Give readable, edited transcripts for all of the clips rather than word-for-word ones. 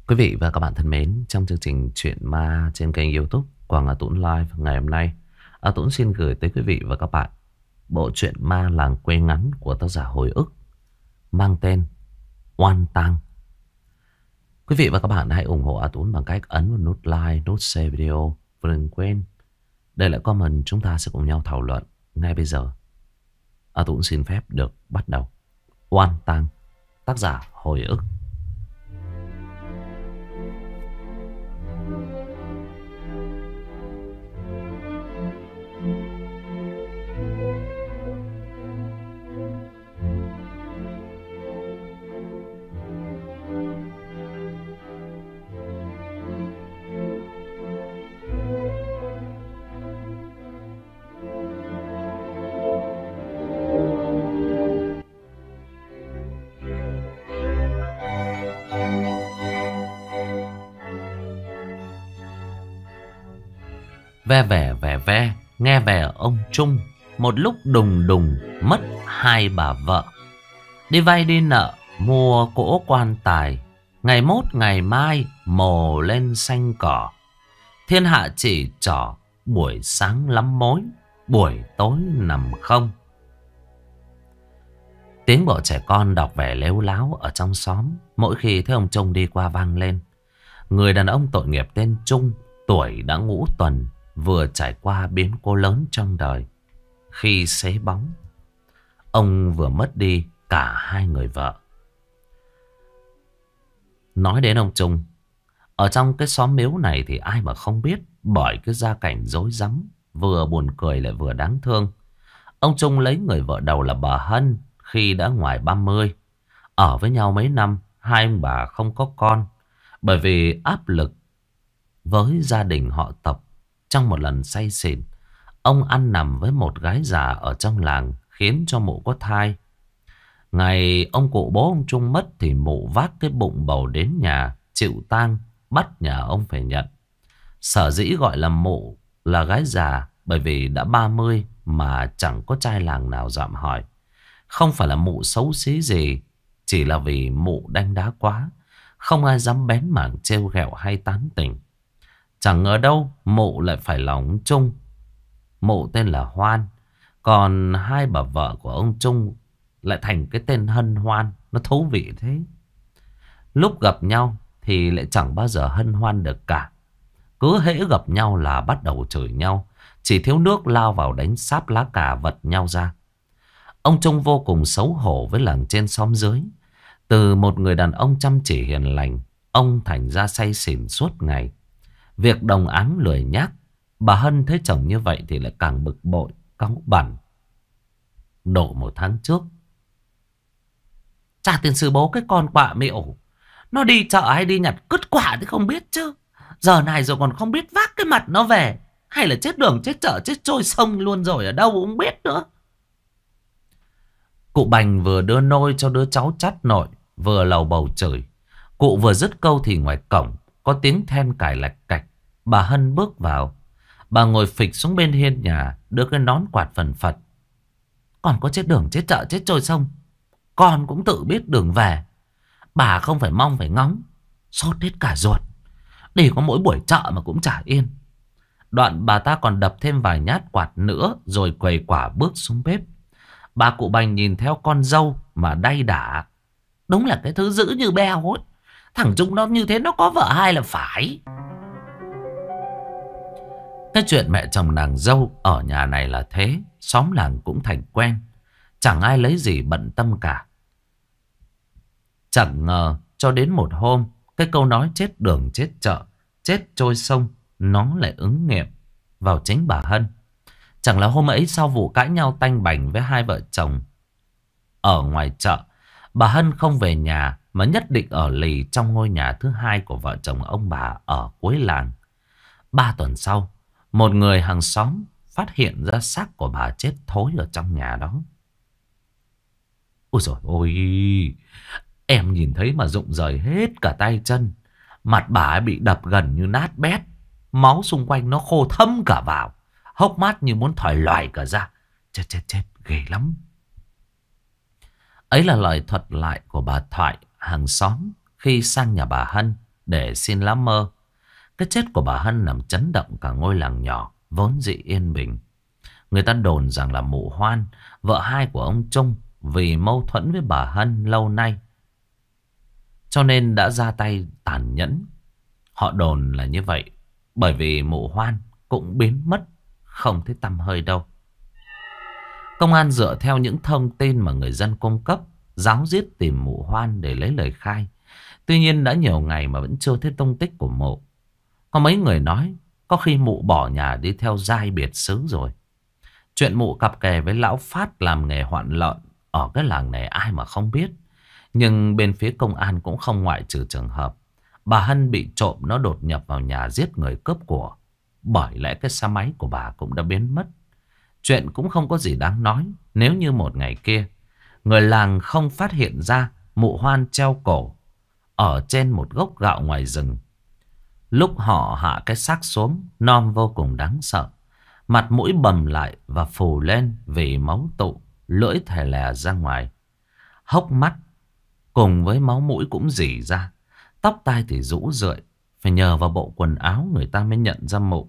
Quý vị và các bạn thân mến, trong chương trình Chuyện Ma trên kênh YouTube Quảng Hà Tũng Live ngày hôm nay, Tũng xin gửi tới quý vị và các bạn bộ truyện ma làng quê ngắn của tác giả Hồi ức mang tên Oan Tang. Quý vị và các bạn hãy ủng hộ Tũng bằng cách ấn vào nút like, nút share video và đừng quên để lại comment, chúng ta sẽ cùng nhau thảo luận ngay bây giờ. Tũng xin phép được bắt đầu. Oan Tang, tác giả Hồi ức. Ve vẻ vẻ ve, nghe vẻ ông Trung một lúc đùng đùng mất hai bà vợ. Đi vay đi nợ, mua cỗ quan tài. Ngày mốt ngày mai, mồ lên xanh cỏ. Thiên hạ chỉ trỏ, buổi sáng lắm mối, buổi tối nằm không. Tiếng bộ trẻ con đọc vẻ lếu láo ở trong xóm mỗi khi thấy ông Trung đi qua vang lên. Người đàn ông tội nghiệp tên Trung, tuổi đã ngũ tuần, vừa trải qua biến cố lớn trong đời. Khi xế bóng, ông vừa mất đi cả hai người vợ. Nói đến ông Trung, ở trong cái xóm miếu này thì ai mà không biết, bởi cái gia cảnh rối rắm, vừa buồn cười lại vừa đáng thương. Ông Trung lấy người vợ đầu là bà Hân khi đã ngoài 30. Ở với nhau mấy năm, hai ông bà không có con, bởi vì áp lực với gia đình họ Tập. Trong một lần say xỉn, ông ăn nằm với một gái già ở trong làng, khiến cho mụ có thai. Ngày ông cụ bố ông Trung mất thì mụ vác cái bụng bầu đến nhà chịu tang, bắt nhà ông phải nhận. Sở dĩ gọi là mụ là gái già bởi vì đã 30 mà chẳng có trai làng nào dạm hỏi. Không phải là mụ xấu xí gì, chỉ là vì mụ đanh đá quá, không ai dám bén mảng trêu ghẹo hay tán tỉnh. Chẳng ngờ đâu mụ lại phải là ông Trung. Mụ tên là Hoan, còn hai bà vợ của ông Trung lại thành cái tên Hân Hoan. Nó thú vị thế. Lúc gặp nhau thì lại chẳng bao giờ hân hoan được cả. Cứ hễ gặp nhau là bắt đầu chửi nhau, chỉ thiếu nước lao vào đánh sáp lá cà vật nhau ra. Ông Trung vô cùng xấu hổ với làng trên xóm dưới. Từ một người đàn ông chăm chỉ hiền lành, ông thành ra say xỉn suốt ngày. Việc đồng áng lười nhác. Bà Hân thấy chồng như vậy thì lại càng bực bội, cáu bẳn. Độ một tháng trước, trả tiền sư bố cái con quạ miệu. Nó đi chợ hay đi nhặt cứt quả thì không biết chứ. Giờ này rồi còn không biết vác cái mặt nó về. Hay là chết đường chết chợ chết trôi sông luôn rồi, ở đâu cũng không biết nữa. Cụ Bành vừa đưa nôi cho đứa cháu chắt nội, vừa lầu bầu chửi. Cụ vừa dứt câu thì ngoài cổng có tiếng then cài lạch cạch. Bà Hân bước vào. Bà ngồi phịch xuống bên hiên nhà, đưa cái nón quạt phần phật. Còn có chết đường chết chợ chết trôi sông, con cũng tự biết đường về. Bà không phải mong phải ngóng, sốt hết cả ruột. Đi có mỗi buổi chợ mà cũng chả yên. Đoạn bà ta còn đập thêm vài nhát quạt nữa, rồi quầy quả bước xuống bếp. Bà cụ Bành nhìn theo con dâu mà đay đả. Đúng là cái thứ dữ như beo ấy. Thằng Trung nó như thế nó có vợ hai là phải. Cái chuyện mẹ chồng nàng dâu ở nhà này là thế. Xóm làng cũng thành quen. Chẳng ai lấy gì bận tâm cả. Chẳng ngờ cho đến một hôm, cái câu nói chết đường chết chợ chết trôi sông nó lại ứng nghiệm vào chính bà Hân. Chẳng là hôm ấy sau vụ cãi nhau tanh bành với hai vợ chồng ở ngoài chợ, bà Hân không về nhà mà nhất định ở lì trong ngôi nhà thứ hai của vợ chồng ông bà ở cuối làng. 3 tuần sau, một người hàng xóm phát hiện ra xác của bà chết thối ở trong nhà đó. Ôi dồi ôi, em nhìn thấy mà rụng rời hết cả tay chân. Mặt bà ấy bị đập gần như nát bét. Máu xung quanh nó khô thâm cả vào. Hốc mắt như muốn thỏi loài cả ra. Chết chết chết, ghê lắm. Ấy là lời thuật lại của bà Thoại hàng xóm khi sang nhà bà Hân để xin lá mơ. Cái chết của bà Hân làm chấn động cả ngôi làng nhỏ vốn dị yên bình. Người ta đồn rằng là mụ Hoan, vợ hai của ông Trung, vì mâu thuẫn với bà Hân lâu nay cho nên đã ra tay tàn nhẫn. Họ đồn là như vậy, bởi vì mụ Hoan cũng biến mất, không thấy tăm hơi đâu. Công an dựa theo những thông tin mà người dân cung cấp, ráo riết tìm mụ Hoan để lấy lời khai. Tuy nhiên đã nhiều ngày mà vẫn chưa thấy tung tích của mụ. Có mấy người nói có khi mụ bỏ nhà đi theo giai biệt xứ rồi. Chuyện mụ cặp kè với lão Phát làm nghề hoạn lợn ở cái làng này ai mà không biết. Nhưng bên phía công an cũng không ngoại trừ trường hợp bà Hân bị trộm nó đột nhập vào nhà giết người cướp của. Bởi lẽ cái xe máy của bà cũng đã biến mất. Chuyện cũng không có gì đáng nói nếu như một ngày kia người làng không phát hiện ra mụ Hoan treo cổ ở trên một gốc gạo ngoài rừng. Lúc họ hạ cái xác xuống, non vô cùng đáng sợ. Mặt mũi bầm lại và phù lên vì máu tụ, lưỡi thè lè ra ngoài. Hốc mắt cùng với máu mũi cũng rỉ ra. Tóc tai thì rũ rượi, phải nhờ vào bộ quần áo người ta mới nhận ra mụ.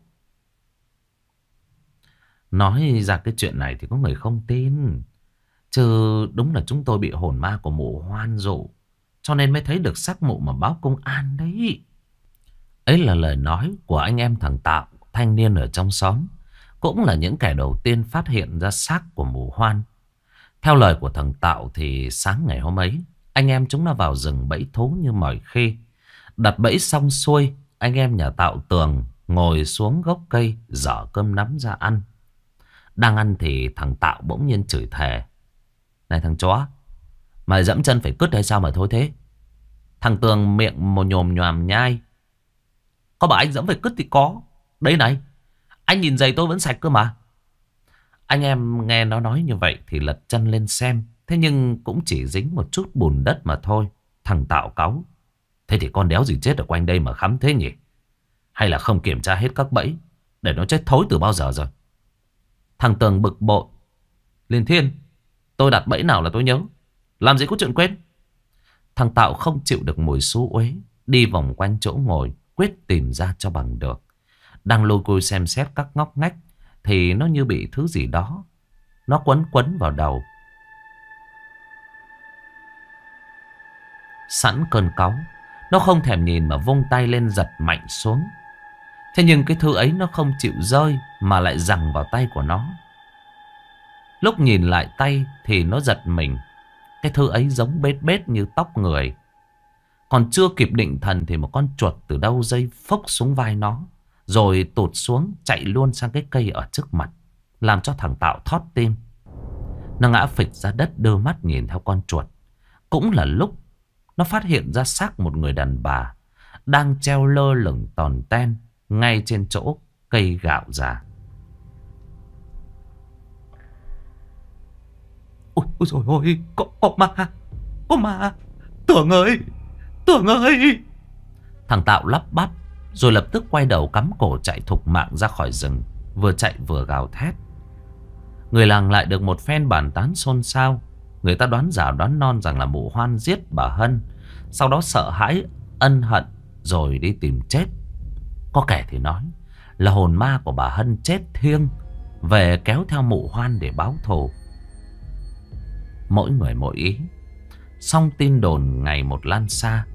Nói ra cái chuyện này thì có người không tin. Chứ đúng là chúng tôi bị hồn ma của mụ Hoan dụ, cho nên mới thấy được xác mụ mà báo công an đấy. Ấy là lời nói của anh em thằng Tạo, thanh niên ở trong xóm. Cũng là những kẻ đầu tiên phát hiện ra xác của mụ Hoan. Theo lời của thằng Tạo thì sáng ngày hôm ấy, anh em chúng nó vào rừng bẫy thú như mọi khi. Đặt bẫy xong xuôi, anh em nhà Tạo Tường ngồi xuống gốc cây dở cơm nắm ra ăn. Đang ăn thì thằng Tạo bỗng nhiên chửi thề: "Này thằng chó, mày dẫm chân phải cứt hay sao mà thôi thế?" Thằng Tường miệng một nhồm nhòm nhai: "Có bảo anh dẫm phải cứt thì có. Đây này, anh nhìn giày tôi vẫn sạch cơ mà." Anh em nghe nó nói như vậy thì lật chân lên xem. Thế nhưng cũng chỉ dính một chút bùn đất mà thôi. Thằng Tạo cáu: "Thế thì con đéo gì chết ở quanh đây mà khắm thế nhỉ? Hay là không kiểm tra hết các bẫy để nó chết thối từ bao giờ rồi?" Thằng Tường bực bội: "Liền Thiên, tôi đặt bẫy nào là tôi nhớ, làm gì có chuyện quên." Thằng Tạo không chịu được mùi xú uế, đi vòng quanh chỗ ngồi, quyết tìm ra cho bằng được. Đang lôi côi xem xét các ngóc ngách thì nó như bị thứ gì đó nó quấn quấn vào đầu. Sẵn cơn cáu, nó không thèm nhìn mà vung tay lên giật mạnh xuống. Thế nhưng cái thứ ấy nó không chịu rơi mà lại giằng vào tay của nó. Lúc nhìn lại tay thì nó giật mình. Cái thứ ấy giống bết bết như tóc người. Còn chưa kịp định thần thì một con chuột từ đâu dây phốc xuống vai nó, rồi tụt xuống chạy luôn sang cái cây ở trước mặt, làm cho thằng Tạo thót tim. Nó ngã phịch ra đất đưa mắt nhìn theo con chuột. Cũng là lúc nó phát hiện ra xác một người đàn bà đang treo lơ lửng tòn ten ngay trên chỗ cây gạo già. Ôi dồi ôi, có ma, có ma, Tưởng ơi, Tưởng ơi. Thằng Tạo lắp bắp, rồi lập tức quay đầu cắm cổ chạy thục mạng ra khỏi rừng, vừa chạy vừa gào thét. Người làng lại được một phen bàn tán xôn xao. Người ta đoán giả đoán non rằng là mụ Hoan giết bà Hân, sau đó sợ hãi, ân hận rồi đi tìm chết. Có kẻ thì nói là hồn ma của bà Hân chết thiêng, về kéo theo mụ Hoan để báo thù. Mỗi người mỗi ý, song tin đồn ngày một lan xa.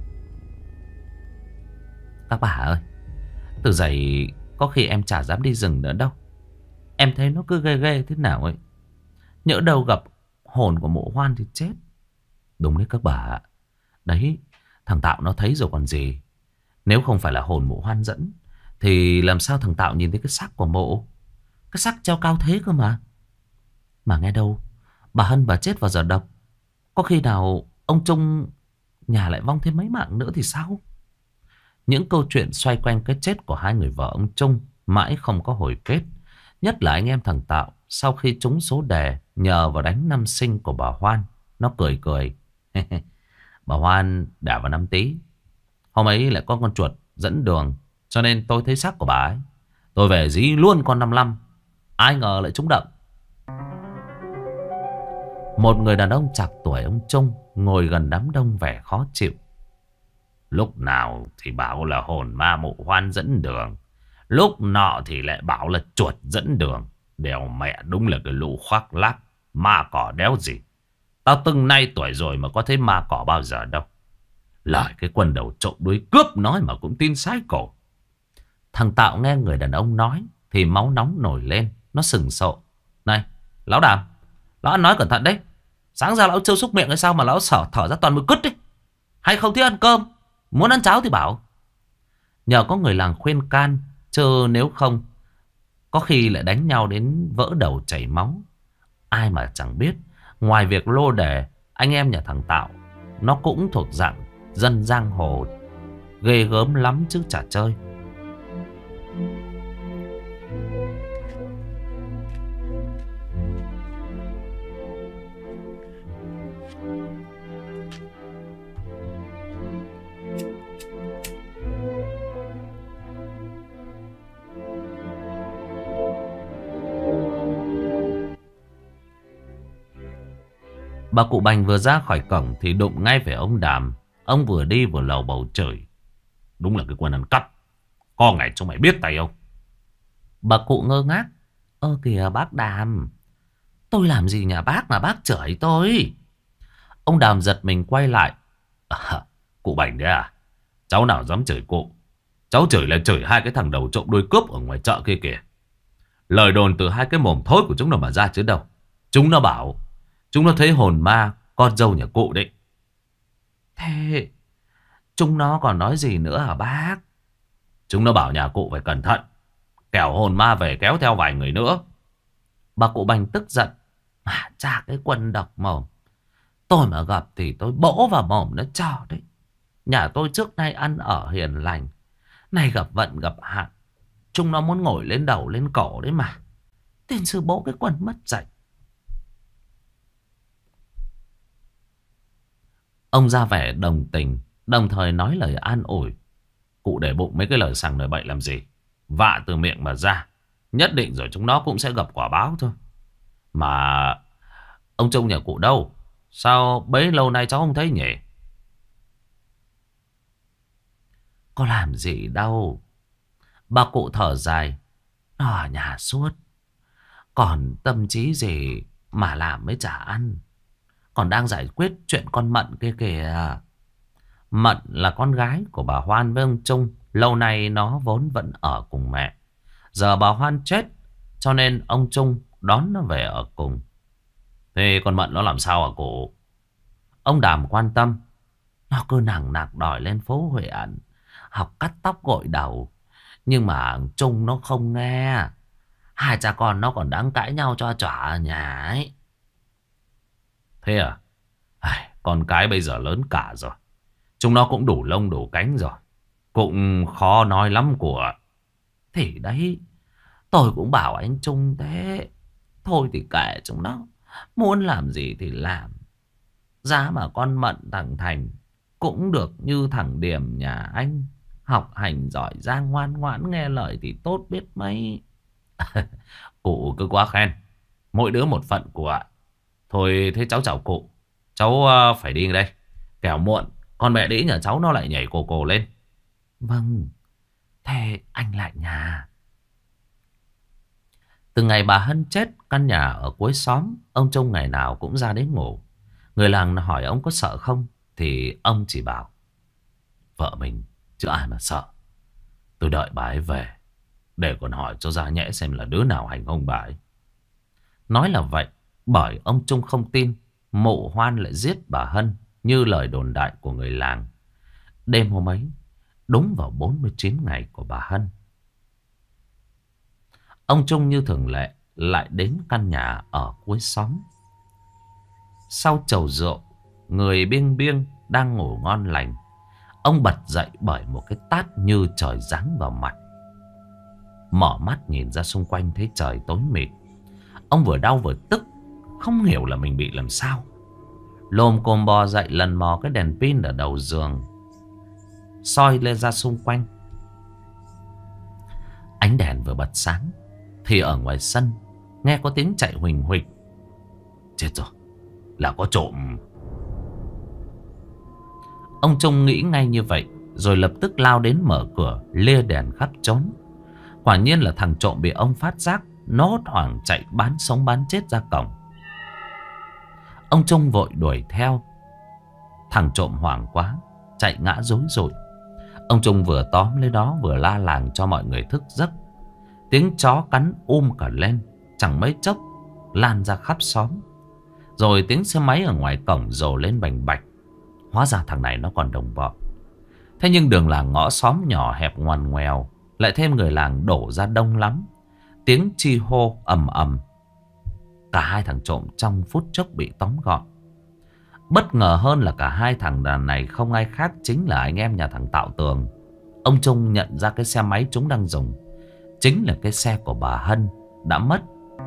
Các bà ơi, từ giày có khi em chả dám đi rừng nữa đâu. Em thấy nó cứ ghê ghê thế nào ấy. Nhỡ đâu gặp hồn của mụ Hoan thì chết. Đúng đấy các bà ạ. Đấy, thằng Tạo nó thấy rồi còn gì. Nếu không phải là hồn mụ Hoan dẫn thì làm sao thằng Tạo nhìn thấy cái xác của mụ. Cái xác treo cao thế cơ mà. Mà nghe đâu bà Hân bà chết vào giờ độc. Có khi nào ông Trung nhà lại vong thêm mấy mạng nữa thì sao? Những câu chuyện xoay quanh cái chết của hai người vợ ông Trung mãi không có hồi kết. Nhất là anh em thằng Tạo, sau khi trúng số đề nhờ vào đánh năm sinh của bà Hoan, nó cười cười. Bà Hoan đẻ vào năm Tý. Hôm ấy lại có con chuột dẫn đường, cho nên tôi thấy xác của bà ấy, tôi về dí luôn con 55. Ai ngờ lại trúng đậm. Một người đàn ông chạc tuổi ông Trung ngồi gần đám đông vẻ khó chịu. Lúc nào thì bảo là hồn ma mụ hoan dẫn đường, lúc nọ thì lại bảo là chuột dẫn đường. Đèo mẹ đúng là cái lũ khoác lác, ma cỏ đéo gì. Tao từng nay tuổi rồi mà có thấy ma cỏ bao giờ đâu. Lời cái quân đầu trộm đuôi cướp nói mà cũng tin sái cổ. Thằng Tạo nghe người đàn ông nói thì máu nóng nổi lên. Nó sừng sộ. Này lão Đàm, lão ăn nói cẩn thận đấy. Sáng ra lão trêu xúc miệng hay sao mà lão thở ra toàn mùi cứt đấy. Hay không thích ăn cơm, muốn ăn cháo thì bảo. Nhờ có người làng khuyên can, chứ nếu không có khi lại đánh nhau đến vỡ đầu chảy máu. Ai mà chẳng biết, ngoài việc lô đề, anh em nhà thằng Tạo nó cũng thuộc dạng dân giang hồ, ghê gớm lắm chứ chả chơi. Bà cụ Bành vừa ra khỏi cổng thì đụng ngay phải ông Đàm. Ông vừa đi vừa lầu bầu chửi. Đúng là cái quân ăn cắp, có ngày chúng mày biết tay không? Bà cụ ngơ ngác. Ơ kìa bác Đàm, tôi làm gì nhà bác mà bác chửi tôi? Ông Đàm giật mình quay lại. Cụ Bành đấy à? Cháu nào dám chửi cụ. Cháu chửi là chửi hai cái thằng đầu trộm đuôi cướp ở ngoài chợ kia kìa. Lời đồn từ hai cái mồm thối của chúng nó mà ra chứ đâu. Chúng nó bảo chúng nó thấy hồn ma con dâu nhà cụ đấy. Thế chúng nó còn nói gì nữa hả bác? Chúng nó bảo nhà cụ phải cẩn thận, kẻo hồn ma về kéo theo vài người nữa. Bà cụ Bành tức giận. Chà cái quân độc mồm, tôi mà gặp thì tôi bỗ vào mồm nó cho đấy. Nhà tôi trước nay ăn ở hiền lành, này gặp vận gặp hạn, chúng nó muốn ngồi lên đầu lên cổ đấy mà. Tên sư bố cái quân mất dạy. Ông ra vẻ đồng tình, đồng thời nói lời an ủi. Cụ để bụng mấy cái lời sằng lời bậy làm gì. Vạ từ miệng mà ra, nhất định rồi chúng nó cũng sẽ gặp quả báo thôi. Mà ông Trung nhà cụ đâu? Sao bấy lâu nay cháu không thấy nhỉ? Có làm gì đâu. Bà cụ thở dài. Nó ở nhà suốt, còn tâm trí gì mà làm mới chả ăn. Còn đang giải quyết chuyện con Mận kia kìa. Mận là con gái của bà Hoan với ông Trung. Lâu nay nó vốn vẫn ở cùng mẹ. Giờ bà Hoan chết, cho nên ông Trung đón nó về ở cùng. Thế con Mận nó làm sao hả cụ? Ông Đàm quan tâm. Nó cứ nằng nặc đòi lên phố huyện học cắt tóc gội đầu. Nhưng mà Trung nó không nghe. Hai cha con nó còn đang cãi nhau cho chỏa ở nhà ấy. Thế à? Con cái bây giờ lớn cả rồi, chúng nó cũng đủ lông đủ cánh rồi, cũng khó nói lắm của. Thì đấy, tôi cũng bảo anh Trung thế. Thôi thì kệ chúng nó, muốn làm gì thì làm. Giá mà con Mận thằng Thành cũng được như thằng Điểm nhà anh, học hành giỏi giang ngoan ngoãn nghe lời thì tốt biết mấy. Cụ cứ quá khen, mỗi đứa một phận của ạ. Thôi thế cháu chào cụ. Cháu phải đi đây, kẻo muộn con mẹ đĩ nhà cháu nó lại nhảy cổ cổ lên. Vâng, thế anh lại nhà. Từ ngày bà Hân chết, căn nhà ở cuối xóm ông Trung ngày nào cũng ra đến ngủ. Người làng hỏi ông có sợ không thì ông chỉ bảo vợ mình chứ ai mà sợ. Tôi đợi bà ấy về để còn hỏi cho ra nhẽ xem là đứa nào hành hung bà ấy. Nói là vậy bởi ông Trung không tin mụ Hoan lại giết bà Hân như lời đồn đại của người làng. Đêm hôm ấy, đúng vào 49 ngày của bà Hân, ông Trung như thường lệ lại đến căn nhà ở cuối xóm. Sau chầu rượu, người biêng biêng đang ngủ ngon lành, ông bật dậy bởi một cái tát như trời giáng vào mặt. Mở mắt nhìn ra xung quanh thấy trời tối mịt. Ông vừa đau vừa tức, không hiểu là mình bị làm sao. Lồm cồm bò dậy lần mò cái đèn pin ở đầu giường, soi lên ra xung quanh. Ánh đèn vừa bật sáng thì ở ngoài sân nghe có tiếng chạy huỳnh huỳnh. Chết rồi, là có trộm. Ông Trung nghĩ ngay như vậy. rồi lập tức lao đến mở cửa, lia đèn khắp trốn. Quả nhiên là thằng trộm bị ông phát giác, nó hốt hoảng chạy bán sống bán chết ra cổng. Ông Trung vội đuổi theo. Thằng trộm hoảng quá, chạy ngã rối rụi. Ông Trung vừa tóm lấy đó vừa la làng cho mọi người thức giấc. Tiếng chó cắn cả lên, chẳng mấy chốc lan ra khắp xóm. Rồi tiếng xe máy ở ngoài cổng rồ lên bành bạch. Hóa ra thằng này nó còn đồng bọn. Thế nhưng đường làng ngõ xóm nhỏ hẹp ngoằn ngoèo, lại thêm người làng đổ ra đông lắm. Tiếng chi hô ầm ầm. Cả hai thằng trộm trong phút chốc bị tóm gọn. Bất ngờ hơn là cả hai thằng đàn này không ai khác chính là anh em nhà thằng Tạo Tường. Ông Trung nhận ra cái xe máy chúng đang dùng chính là cái xe của bà Hân đã mất.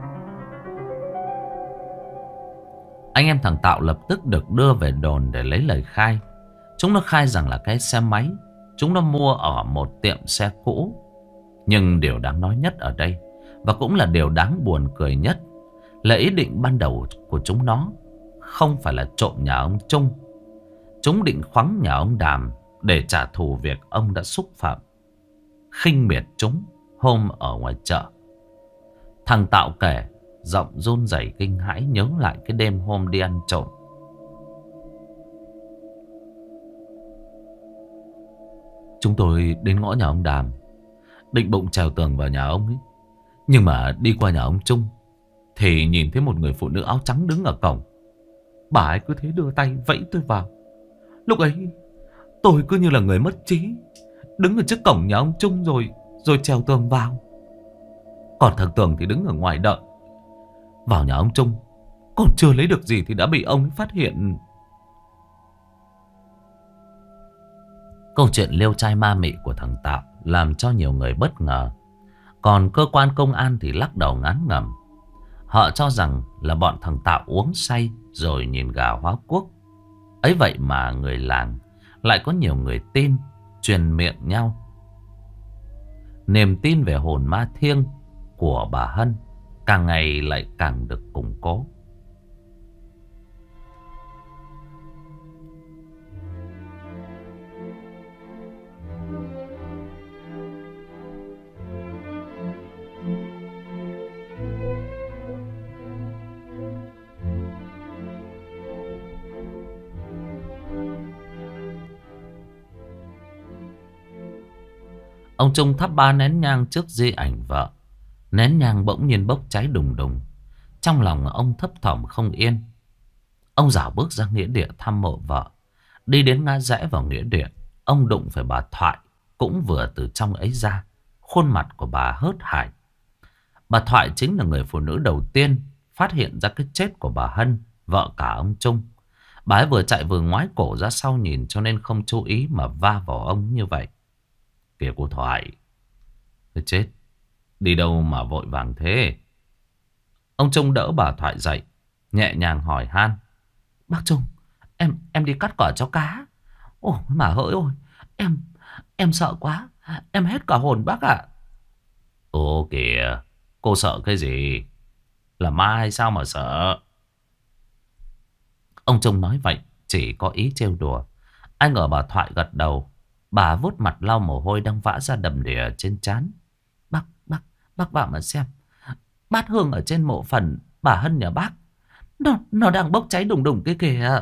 Anh em thằng Tạo lập tức được đưa về đồn để lấy lời khai. Chúng nó khai rằng là cái xe máy chúng nó mua ở một tiệm xe cũ. Nhưng điều đáng nói nhất ở đây, và cũng là điều đáng buồn cười nhất, là ý định ban đầu của chúng nó không phải là trộm nhà ông Trung. Chúng định khoắng nhà ông Đàm để trả thù việc ông đã xúc phạm, khinh miệt chúng hôm ở ngoài chợ. Thằng Tạo kể, giọng run rẩy kinh hãi nhớ lại cái đêm hôm đi ăn trộm. Chúng tôi đến ngõ nhà ông Đàm, định bụng trèo tường vào nhà ông ấy. Nhưng mà đi qua nhà ông Trung thì nhìn thấy một người phụ nữ áo trắng đứng ở cổng. Bà ấy cứ thế đưa tay vẫy tôi vào. Lúc ấy tôi cứ như là người mất trí, đứng ở trước cổng nhà ông Trung rồi trèo tường vào. Còn thằng Tường thì đứng ở ngoài đợi. Vào nhà ông Trung còn chưa lấy được gì thì đã bị ông ấy phát hiện. Câu chuyện liêu trai ma mị của thằng Tạo làm cho nhiều người bất ngờ. Còn cơ quan công an thì lắc đầu ngán ngẩm. Họ cho rằng là bọn thằng Tạo uống say rồi nhìn gà hóa quốc. Ấy vậy mà người làng lại có nhiều người tin, truyền miệng nhau. Niềm tin về hồn ma thiêng của bà Hân càng ngày lại càng được củng cố. Ông Trung thắp 3 nén nhang trước di ảnh vợ. Nén nhang bỗng nhiên bốc cháy đùng đùng. Trong lòng ông thấp thỏm không yên. Ông dảo bước ra nghĩa địa thăm mộ vợ. Đi đến ngã rẽ vào nghĩa địa, ông đụng phải bà Thoại, cũng vừa từ trong ấy ra. Khuôn mặt của bà hớt hải. Bà Thoại chính là người phụ nữ đầu tiên phát hiện ra cái chết của bà Hân, vợ cả ông Trung. Bà ấy vừa chạy vừa ngoái cổ ra sau nhìn, cho nên không chú ý mà va vào ông như vậy. Kìa cô Thoại, cái chết, đi đâu mà vội vàng thế? Ông Trung đỡ bà Thoại dậy, nhẹ nhàng hỏi han. Bác Trung, em đi cắt cỏ cho cá. Ôi mà hỡi ôi, em sợ quá, em hết cả hồn bác ạ. Ô kìa, cô sợ cái gì? Là ma hay sao mà sợ? Ông Trung nói vậy chỉ có ý trêu đùa. Ai ngờ bà Thoại gật đầu. Bà vuốt mặt lau mồ hôi đang vã ra đầm đìa trên trán. Bác vào mà xem. Bát hương ở trên mộ phần bà Hân nhà bác, nó đang bốc cháy đùng đùng cái kìa.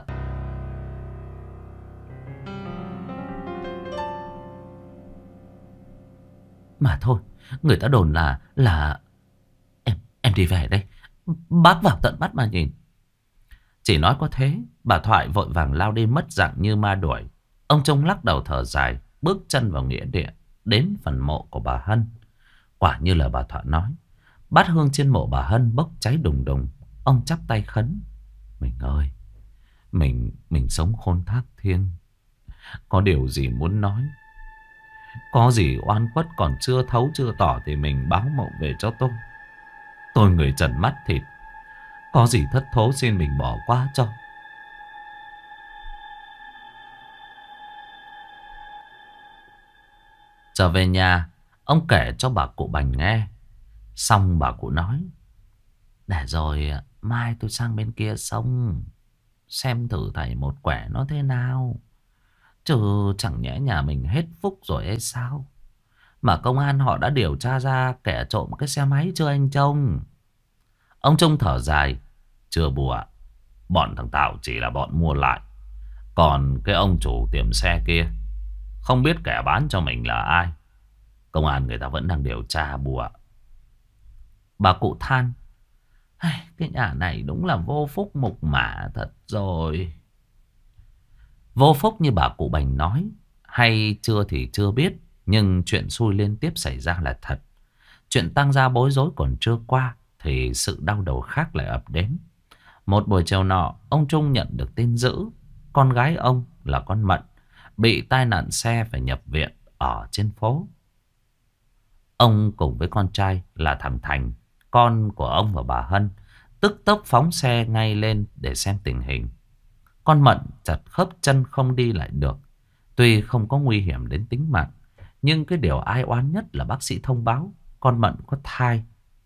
Mà thôi, người ta đồn là em đi về đây. Bác vào tận mắt mà nhìn. Chỉ nói có thế, bà Thoại vội vàng lao đi mất dạng như ma đuổi. Ông Trung lắc đầu thở dài, bước chân vào nghĩa địa, đến phần mộ của bà Hân. Quả như là bà Thoại nói, bát hương trên mộ bà Hân bốc cháy đùng đùng. Ông chắp tay khấn. Mình ơi, mình sống khôn thác thiêng, có điều gì muốn nói, có gì oan khuất còn chưa thấu chưa tỏ thì mình báo mộng về cho tôi. Tôi người trần mắt thịt, có gì thất thố xin mình bỏ qua cho. Trở về nhà, ông kể cho bà cụ Bành nghe. Xong bà cụ nói, để rồi mai tôi sang bên kia sông xem thử thầy một quẻ nó thế nào. Chứ chẳng nhẽ nhà mình hết phúc rồi hay sao? Mà công an họ đã điều tra ra kẻ trộm cái xe máy chưa anh Trông? Ông Trung thở dài. Chưa bùa. Bọn thằng Tảo chỉ là bọn mua lại. Còn cái ông chủ tiệm xe kia, không biết kẻ bán cho mình là ai. Công an người ta vẫn đang điều tra bùa. Bà cụ than. "Ai, cái nhà này đúng là vô phúc mục mả thật rồi." Vô phúc như bà cụ Bành nói, hay chưa thì chưa biết, nhưng chuyện xui liên tiếp xảy ra là thật. Chuyện tăng gia bối rối còn chưa qua thì sự đau đầu khác lại ập đến. Một buổi chiều nọ, ông Trung nhận được tin dữ con gái ông là con Mận bị tai nạn xe phải nhập viện ở trên phố. Ông cùng với con trai là thằng Thành, con của ông và bà Hân, tức tốc phóng xe ngay lên để xem tình hình. Con Mận chật khớp chân không đi lại được. Tuy không có nguy hiểm đến tính mạng, nhưng cái điều ai oán nhất là bác sĩ thông báo con Mận có thai.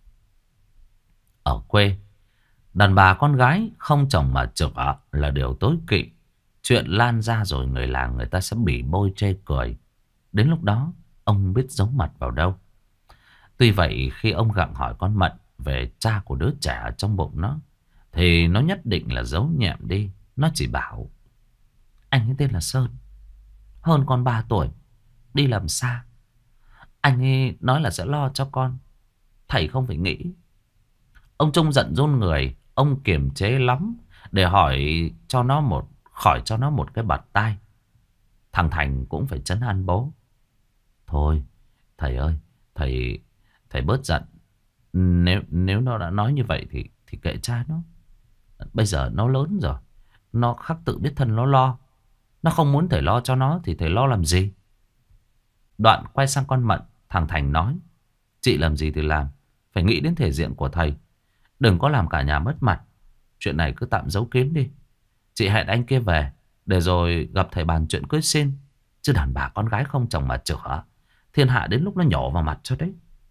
Ở quê, đàn bà con gái không chồng mà chửa là điều tối kỵ. Chuyện lan ra rồi người làng người ta sẽ bỉ bôi chê cười. Đến lúc đó, ông biết giấu mặt vào đâu. Tuy vậy, khi ông gặng hỏi con Mận về cha của đứa trẻ ở trong bụng nó, thì nó nhất định là giấu nhẹm đi. Nó chỉ bảo: "Anh ấy tên là Sơn, hơn con 3 tuổi, đi làm xa. Anh ấy nói là sẽ lo cho con, thầy không phải nghĩ." Ông Trung giận run người. Ông kiềm chế lắm để khỏi cho nó một cái bạt tai. Thằng Thành cũng phải trấn an bố. "Thôi thầy ơi, thầy bớt giận. Nếu nó đã nói như vậy thì kệ cha nó. Bây giờ nó lớn rồi, nó khắc tự biết thân nó lo. Nó không muốn thầy lo cho nó thì thầy lo làm gì?" Đoạn quay sang con Mận, thằng Thành nói: "Chị làm gì thì làm, phải nghĩ đến thể diện của thầy. Đừng có làm cả nhà mất mặt. Chuyện này cứ tạm giấu kín đi. Chị hẹn anh kia về, để rồi gặp thầy bàn chuyện cưới xin. Chứ đàn bà con gái không chồng mà chửa, thiên hạ đến lúc nó nhổ vào mặt cho đấy."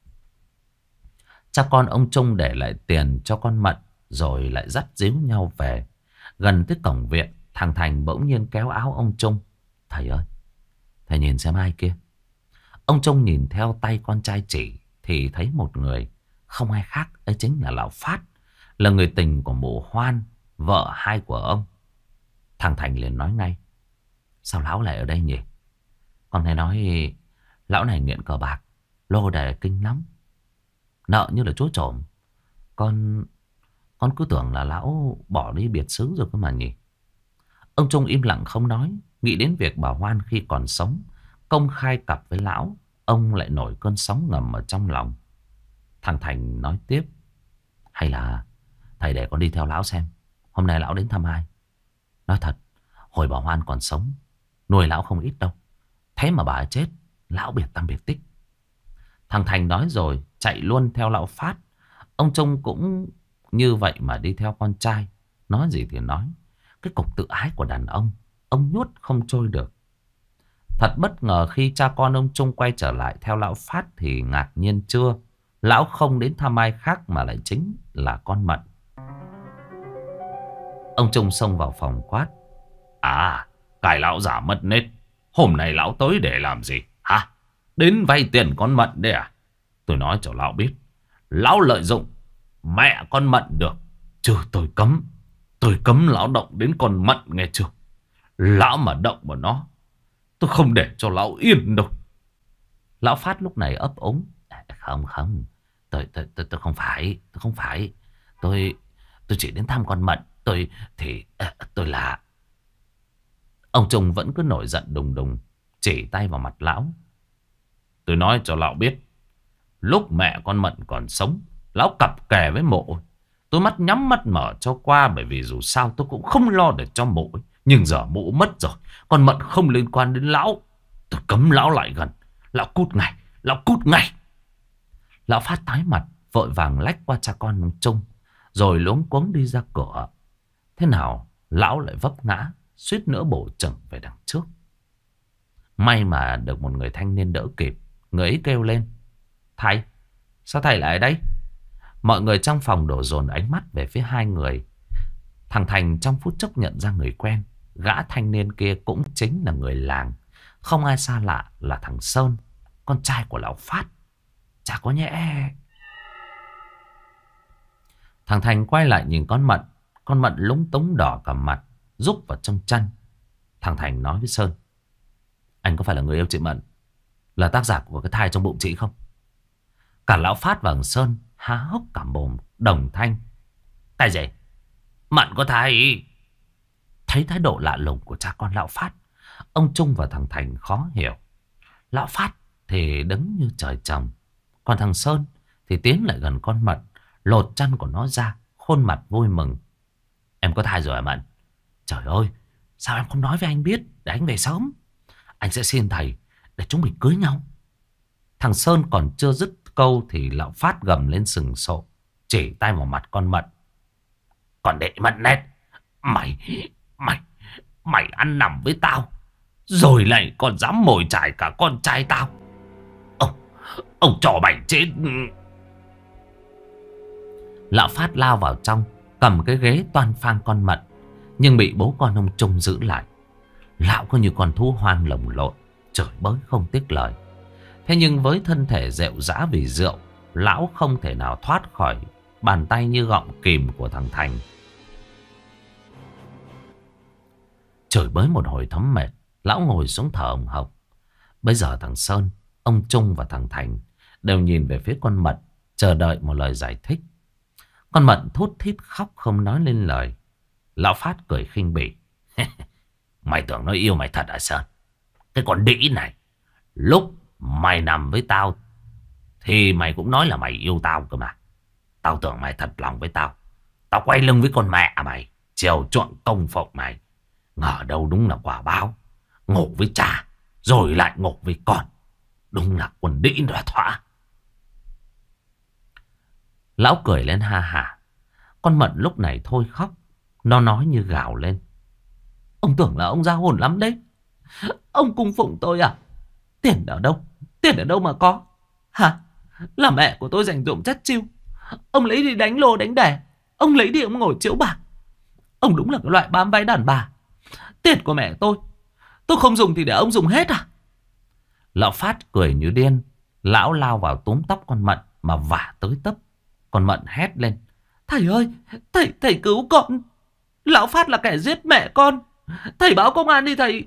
Cha con ông Trung để lại tiền cho con Mận, rồi lại dắt díu nhau về. Gần tới cổng viện, thằng Thành bỗng nhiên kéo áo ông Trung. "Thầy ơi, thầy nhìn xem ai kia." Ông Trung nhìn theo tay con trai chỉ thì thấy một người, không ai khác, ấy chính là lão Phát, là người tình của mụ Hoan, vợ hai của ông. Thằng Thành liền nói ngay: "Sao lão lại ở đây nhỉ? Con nghe nói lão này nghiện cờ bạc, lô đề kinh lắm, nợ như là chúa trộm. Con cứ tưởng là lão bỏ đi biệt xứ rồi cơ mà nhỉ." Ông Trung im lặng không nói. Nghĩ đến việc bà Hoan khi còn sống công khai cặp với lão, ông lại nổi cơn sóng ngầm ở trong lòng. Thằng Thành nói tiếp: "Hay là thầy để con đi theo lão xem hôm nay lão đến thăm ai. Nói thật, hồi bà Hoan còn sống, nuôi lão không ít đâu. Thế mà bà ấy chết, lão biệt tăm biệt tích." Thằng Thành nói rồi chạy luôn theo lão Phát. Ông Trung cũng như vậy mà đi theo con trai. Nói gì thì nói, cái cục tự ái của đàn ông nuốt không trôi được. Thật bất ngờ khi cha con ông Trung quay trở lại theo lão Phát thì ngạc nhiên chưa. Lão không đến thăm ai khác mà lại chính là con Mận. Ông Trung xông vào phòng quát: "À, cái lão già mất nết, hôm nay lão tới để làm gì hả? Đến vay tiền con Mận đấy à? Tôi nói cho lão biết, lão lợi dụng mẹ con Mận được, chứ tôi cấm lão động đến con Mận nghe chưa? Lão mà động vào nó, tôi không để cho lão yên đâu." Lão Phát lúc này ấp úng: Không, tôi không phải, tôi chỉ đến thăm con Mận, tôi là..." Ông Trung vẫn cứ nổi giận đùng đùng, chỉ tay vào mặt lão: "Tôi nói cho lão biết, lúc mẹ con Mận còn sống, lão cặp kè với mộ. Tôi mắt nhắm mắt mở cho qua, bởi vì dù sao tôi cũng không lo được cho mộ. Nhưng giờ mộ mất rồi, con Mận không liên quan đến lão. Tôi cấm lão lại gần. Lão cút ngay, lão cút ngay." Lão Phát tái mặt, vội vàng lách qua cha con ông Trung, rồi luống cuống đi ra cửa. Thế nào lão lại vấp ngã, suýt nữa bổ chừng về đằng trước. May mà được một người thanh niên đỡ kịp. Người ấy kêu lên: "Thầy, sao thầy lại ở đây?" Mọi người trong phòng đổ dồn ánh mắt về phía hai người. Thằng Thành trong phút chốc nhận ra người quen. gã thanh niên kia cũng chính là người làng. Không ai xa lạ là thằng Sơn, con trai của lão Phát. Chả có nhẽ... Thằng Thành quay lại nhìn con Mận. Con Mận lúng túng đỏ cả mặt, rúc vào trong chăn. Thằng Thành nói với Sơn: anh có phải là người yêu chị Mận, là tác giả của cái thai trong bụng chị không? Cả lão Phát và thằng Sơn há hốc cả mồm đồng thanh: cái gì? Mận có thai? Thấy thái độ lạ lùng của cha con lão Phát, ông Trung và thằng Thành khó hiểu. Lão Phát thì đứng như trời trồng, còn thằng Sơn thì tiến lại gần con Mận, lột chăn của nó ra, khuôn mặt vui mừng: em có thai rồi hả Mận? Trời ơi, sao em không nói với anh biết để anh về sớm? Anh sẽ xin thầy để chúng mình cưới nhau. Thằng Sơn còn chưa dứt câu thì lão Phát gầm lên sừng sộ, chỉ tay vào mặt con Mận: còn đệ Mận nét, mày mày ăn nằm với tao, rồi lại còn dám mồi chài cả con trai tao. Ông trò mày chết. Lão Phát lao vào trong, cầm cái ghế toan phang con Mận, nhưng bị bố con ông Trung giữ lại. Lão cứ như con thú hoang lồng lộn, chửi bới không tiếc lời. Thế nhưng với thân thể rệu rã vì rượu, lão không thể nào thoát khỏi bàn tay như gọng kìm của thằng Thành. Chửi bới một hồi thấm mệt, lão ngồi xuống thở hồng hộc. Bây giờ thằng Sơn, ông Trung và thằng Thành đều nhìn về phía con Mận, chờ đợi một lời giải thích. Con Mận thút thít khóc không nói lên lời. Lão Phát cười khinh bỉ: mày tưởng nó yêu mày thật à Sơn? Cái con đĩ này, lúc mày nằm với tao thì mày cũng nói là mày yêu tao cơ mà. Tao tưởng mày thật lòng với tao, tao quay lưng với con mẹ mày, chiều chuộng công phụng mày. Ngờ đâu đúng là quả báo, ngủ với cha rồi lại ngủ với con. Đúng là quần đĩ đỏa thỏa. Lão cười lên ha hả. Con Mận lúc này thôi khóc. Nó nói như gào lên: ông tưởng là ông ra hồn lắm đấy. Ông cung phụng tôi à? Tiền ở đâu? Tiền ở đâu mà có? Hả? Là mẹ của tôi dành dụm chất chiêu, ông lấy đi đánh lô đánh đẻ, ông lấy đi ông ngồi chiếu bạc. Ông đúng là cái loại bám váy đàn bà. Tiền của mẹ tôi không dùng thì để ông dùng hết à? Lão Phát cười như điên. Lão lao vào túm tóc con Mận mà vả tới tấp. Con Mận hét lên: thầy ơi, thầy cứu con. Lão Phát là kẻ giết mẹ con. Thầy báo công an đi thầy.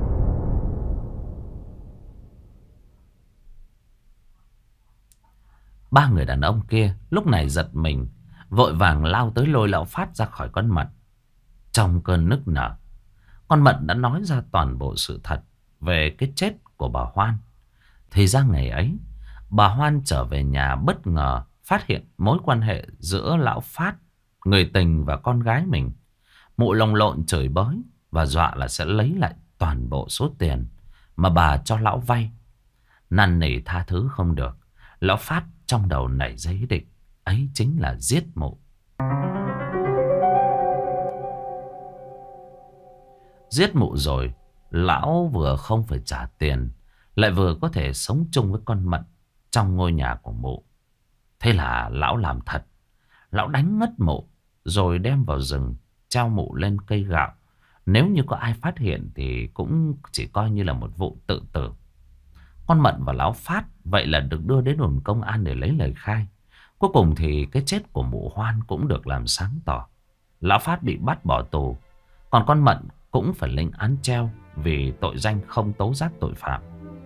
Ba người đàn ông kia lúc này giật mình, vội vàng lao tới lôi lão Phát ra khỏi con Mận. Trong cơn nức nở, con Mận đã nói ra toàn bộ sự thật về cái chết của bà Hoan. Thì ra ngày ấy, bà Hoan trở về nhà bất ngờ phát hiện mối quan hệ giữa lão Phát, người tình, và con gái mình. Mụ lồng lộn chửi bới và dọa là sẽ lấy lại toàn bộ số tiền mà bà cho lão vay. Năn nỉ tha thứ không được, lão Phát trong đầu nảy ra ý định ấy chính là giết mụ. Giết mụ rồi, lão vừa không phải trả tiền, lại vừa có thể sống chung với con Mận trong ngôi nhà của mụ. Thế là lão làm thật. Lão đánh ngất mụ, rồi đem vào rừng, treo mụ lên cây gạo. Nếu như có ai phát hiện thì cũng chỉ coi như là một vụ tự tử. Con Mận và lão Phát vậy là được đưa đến đồn công an để lấy lời khai. Cuối cùng thì cái chết của mụ Hoan cũng được làm sáng tỏ. Lão Phát bị bắt bỏ tù, còn con Mận cũng phải lĩnh án treo vì tội danh không tố giác tội phạm.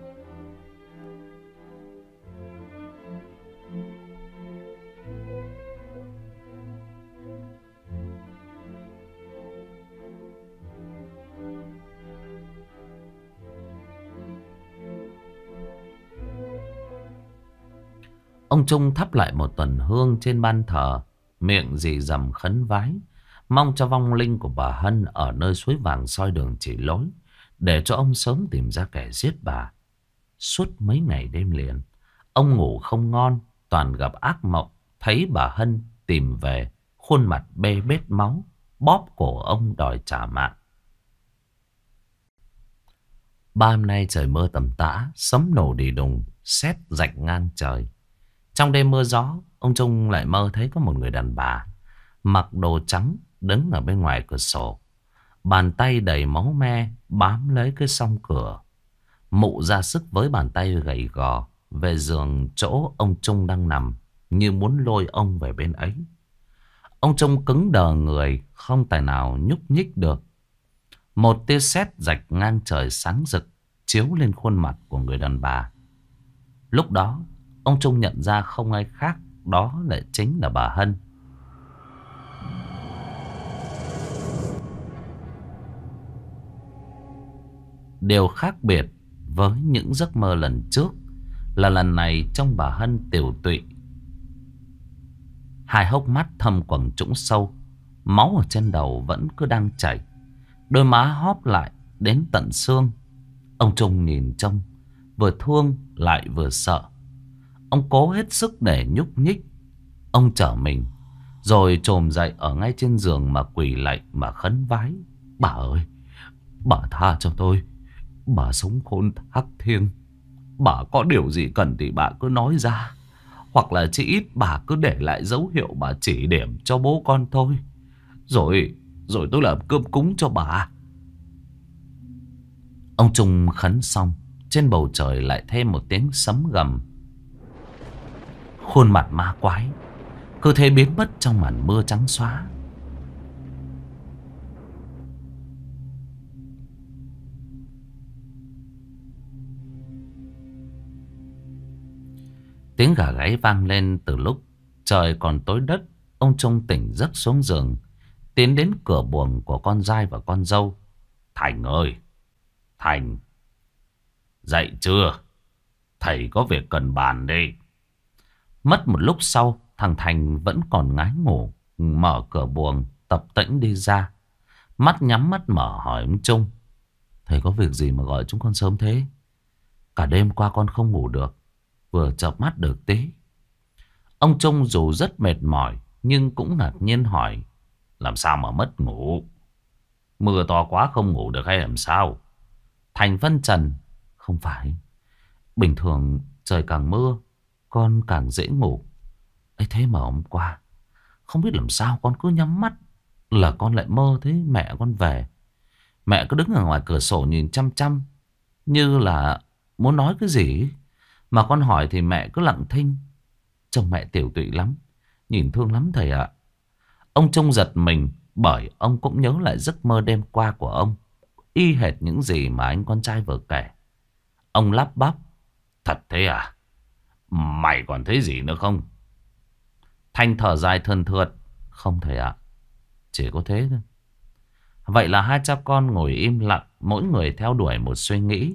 Ông Trung thắp lại một tuần hương trên ban thờ, miệng rì rầm khấn vái, mong cho vong linh của bà Hân ở nơi suối vàng soi đường chỉ lối, để cho ông sớm tìm ra kẻ giết bà. Suốt mấy ngày đêm liền, ông ngủ không ngon, toàn gặp ác mộng, thấy bà Hân tìm về, khuôn mặt bê bết máu, bóp cổ ông đòi trả mạng. Ba hôm nay trời mưa tầm tã, sấm nổ đì đùng, sét rạch ngang trời. Trong đêm mưa gió, ông Trung lại mơ thấy có một người đàn bà mặc đồ trắng đứng ở bên ngoài cửa sổ. Bàn tay đầy máu me bám lấy cái song cửa. Mụ ra sức với bàn tay gầy gò về giường chỗ ông Trung đang nằm, như muốn lôi ông về bên ấy. Ông Trung cứng đờ người, không tài nào nhúc nhích được. Một tia sét rạch ngang trời sáng rực chiếu lên khuôn mặt của người đàn bà. Lúc đó ông Trung nhận ra không ai khác, đó lại chính là bà Hân. Điều khác biệt với những giấc mơ lần trước là lần này trong bà Hân tiều tụy. Hai hốc mắt thâm quầng trũng sâu, máu ở trên đầu vẫn cứ đang chảy, đôi má hóp lại đến tận xương. Ông Trung nhìn trông vừa thương lại vừa sợ. Ông cố hết sức để nhúc nhích. Ông trở mình rồi chồm dậy ở ngay trên giường mà quỳ lạy mà khấn vái. Bà ơi, bà tha cho tôi. Bà sống khôn thác thiêng. Bà có điều gì cần thì bà cứ nói ra. Hoặc là chỉ ít bà cứ để lại dấu hiệu bà chỉ điểm cho bố con thôi. Rồi tôi làm cơm cúng cho bà. Ông Trung khấn xong, trên bầu trời lại thêm một tiếng sấm gầm. Khuôn mặt ma quái cứ thế biến mất trong màn mưa trắng xóa. Tiếng gà gáy vang lên từ lúc trời còn tối đất. Ông Trung tỉnh giấc xuống giường, tiến đến cửa buồng của con trai và con dâu. Thành ơi, Thành, dậy chưa? Thầy có việc cần bàn đây. Mất một lúc sau, thằng Thành vẫn còn ngái ngủ, mở cửa buồng tập tễnh đi ra. Mắt nhắm mắt mở hỏi ông Trung. Thầy có việc gì mà gọi chúng con sớm thế? Cả đêm qua con không ngủ được, vừa chợp mắt được tí. Ông Trung dù rất mệt mỏi nhưng cũng ngạc nhiên hỏi. Làm sao mà mất ngủ? Mưa to quá không ngủ được hay làm sao? Thành phân trần. Không phải, bình thường trời càng mưa con càng dễ ngủ ấy, thế mà hôm qua không biết làm sao con cứ nhắm mắt là con lại mơ thấy mẹ con về. Mẹ cứ đứng ở ngoài cửa sổ nhìn chăm chăm, như là muốn nói cái gì. Mà con hỏi thì mẹ cứ lặng thinh. Trông mẹ tiểu tụy lắm, nhìn thương lắm thầy ạ. Ông Trung giật mình, bởi ông cũng nhớ lại giấc mơ đêm qua của ông, y hệt những gì mà anh con trai vừa kể. Ông lắp bắp. Thật thế à? Mày còn thấy gì nữa không? Thanh thở dài thườn thượt. Không thầy ạ, chỉ có thế thôi. Vậy là hai cha con ngồi im lặng, mỗi người theo đuổi một suy nghĩ.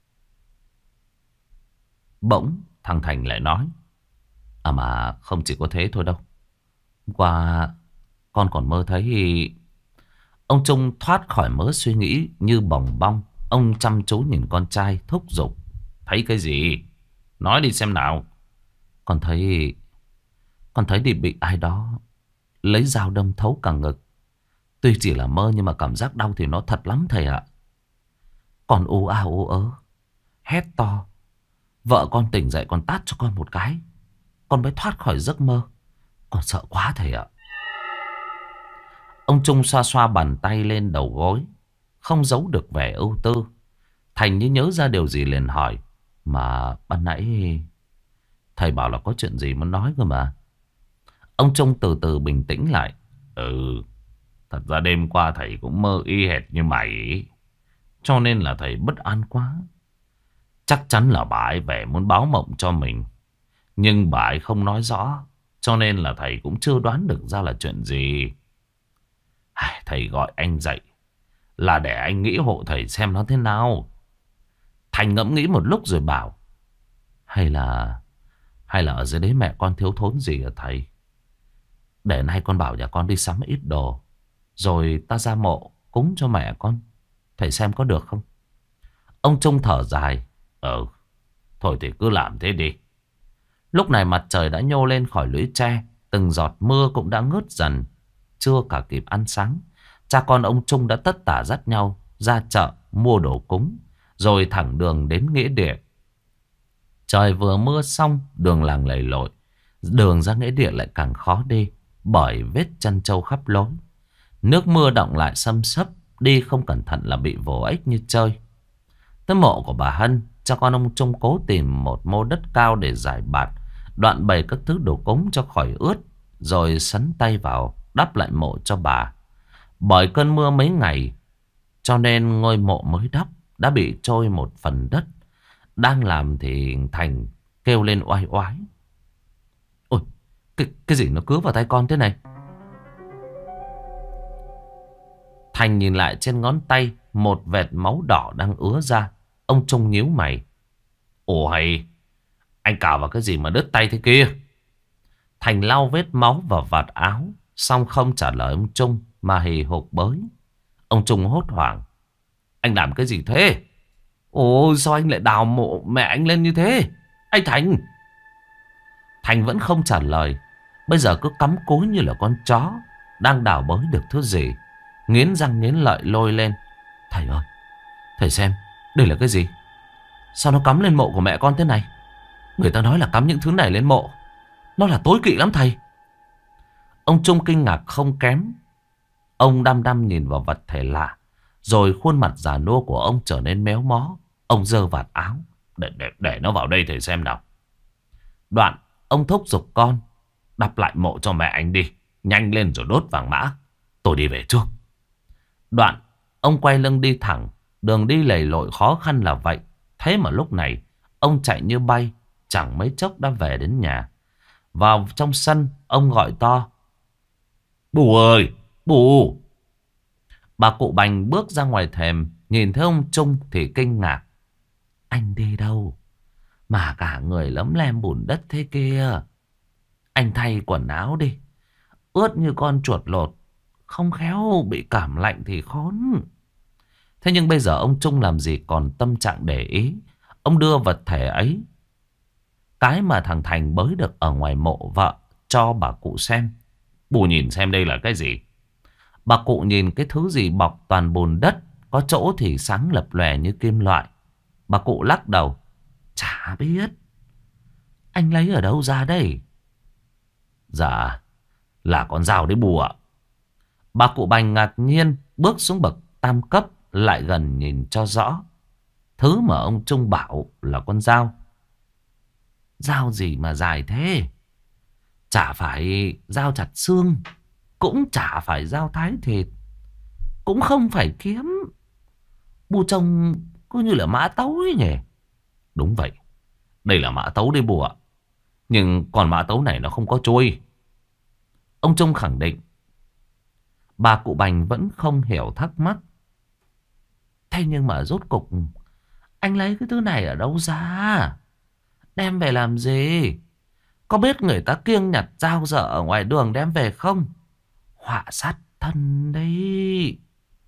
Bỗng thằng Thành lại nói. À mà không chỉ có thế thôi đâu. Hôm qua con còn mơ thấy... Ông Trung thoát khỏi mớ suy nghĩ như bòng bong. Ông chăm chú nhìn con trai thúc giục. Thấy cái gì? Nói đi xem nào. Con thấy đi bị ai đó lấy dao đâm thấu cả ngực. Tuy chỉ là mơ nhưng mà cảm giác đau thì nó thật lắm thầy ạ. Con ú a ú ớ, hét to. Vợ con tỉnh dậy còn tát cho con một cái, con mới thoát khỏi giấc mơ. Con sợ quá thầy ạ. Ông Trung xoa xoa bàn tay lên đầu gối, không giấu được vẻ ưu tư. Thành như nhớ ra điều gì liền hỏi. Mà ban nãy thầy bảo là có chuyện gì muốn nói cơ mà. Ông Trung từ từ bình tĩnh lại. Thật ra đêm qua thầy cũng mơ y hệt như mày, cho nên là thầy bất an quá. Chắc chắn là bà ấy về muốn báo mộng cho mình, nhưng bà ấy không nói rõ, cho nên là thầy cũng chưa đoán được ra là chuyện gì. Thầy gọi anh dậy là để anh nghĩ hộ thầy xem nó thế nào. Thành ngẫm nghĩ một lúc rồi bảo. Hay là ở dưới đấy mẹ con thiếu thốn gì hả thầy? Để nay con bảo nhà con đi sắm ít đồ, rồi ta ra mộ cúng cho mẹ con, thầy xem có được không? Ông Trung thở dài. Thôi thì cứ làm thế đi. Lúc này mặt trời đã nhô lên khỏi lũy tre, từng giọt mưa cũng đã ngớt dần. Chưa cả kịp ăn sáng, cha con ông Trung đã tất tả dắt nhau ra chợ mua đồ cúng, rồi thẳng đường đến nghĩa địa. Trời vừa mưa xong, đường làng lầy lội, đường ra nghĩa địa lại càng khó đi bởi vết chân trâu khắp lối. Nước mưa đọng lại xâm xấp, Đi không cẩn thận là bị vồ ếch như chơi. Tới mộ của bà Hân, cha con ông Trung cố tìm một mô đất cao để giải bạt, đoạn bày các thứ đồ cúng cho khỏi ướt, rồi sắn tay vào đắp lại mộ cho bà. Bởi cơn mưa mấy ngày cho nên ngôi mộ mới đắp đã bị trôi một phần đất. Đang làm thì Thành kêu lên oai oái: "Ôi, cái gì nó cứa vào tay con thế này?" Thành nhìn lại trên ngón tay, một vệt máu đỏ đang ứa ra. Ông Trung nhíu mày: "Ồ hay, anh cào vào cái gì mà đứt tay thế kia?" Thành lau vết máu vào vạt áo, xong không trả lời ông Trung mà hì hục bới. Ông Trung hốt hoảng: "Anh làm cái gì thế? Ồ, sao anh lại đào mộ mẹ anh lên như thế? Anh Thành!" Thành vẫn không trả lời. Bây giờ cứ cắm cúi như là con chó đang đào bới được thứ gì. Nghiến răng nghiến lợi lôi lên: "Thầy ơi, thầy xem, đây là cái gì? Sao nó cắm lên mộ của mẹ con thế này? Người ta nói là cắm những thứ này lên mộ nó là tối kỵ lắm thầy." Ông Trung kinh ngạc không kém. Ông đăm đăm nhìn vào vật thể lạ, rồi khuôn mặt già nua của ông trở nên méo mó. Ông giơ vạt áo: Để nó vào đây thầy xem nào." Đoạn ông thúc giục con: "Đắp lại mộ cho mẹ anh đi, nhanh lên rồi đốt vàng mã. Tôi đi về trước." Đoạn ông quay lưng đi thẳng. Đường đi lầy lội khó khăn là vậy, thế mà lúc này ông chạy như bay, chẳng mấy chốc đã về đến nhà. Vào trong sân, ông gọi to: "Bù ơi, Bù!" Bà cụ Bành bước ra ngoài thềm, nhìn thấy ông Trung thì kinh ngạc: "Anh đi đâu mà cả người lấm lem bùn đất thế kia? Anh thay quần áo đi, ướt như con chuột lột, không khéo bị cảm lạnh thì khốn." Thế nhưng bây giờ ông Trung làm gì còn tâm trạng để ý. Ông đưa vật thể ấy, cái mà thằng Thành bới được ở ngoài mộ vợ, cho bà cụ xem: "Bù nhìn xem đây là cái gì." Bà cụ nhìn cái thứ gì bọc toàn bùn đất, có chỗ thì sáng lập lòe như kim loại. Bà cụ lắc đầu: "Chả biết. Anh lấy ở đâu ra đây?" "Dạ, là con dao đấy Bù ạ." Bà cụ Bành ngạc nhiên bước xuống bậc tam cấp, lại gần nhìn cho rõ. Thứ mà ông Trung bảo là con dao. Dao gì mà dài thế? Chả phải dao chặt xương, cũng chả phải dao thái thịt, cũng không phải kiếm. Bù trông cứ như là mã tấu ấy nhỉ? Đúng vậy, đây là mã tấu đấy Bù ạ. Nhưng con mã tấu này nó không có chuôi." Ông Trung khẳng định. Bà cụ Bành vẫn không hiểu, thắc mắc: "Thế nhưng mà rốt cục anh lấy cái thứ này ở đâu ra? Đem về làm gì? Có biết người ta kiêng nhặt dao dở ở ngoài đường đem về không? Họa sát thân đấy."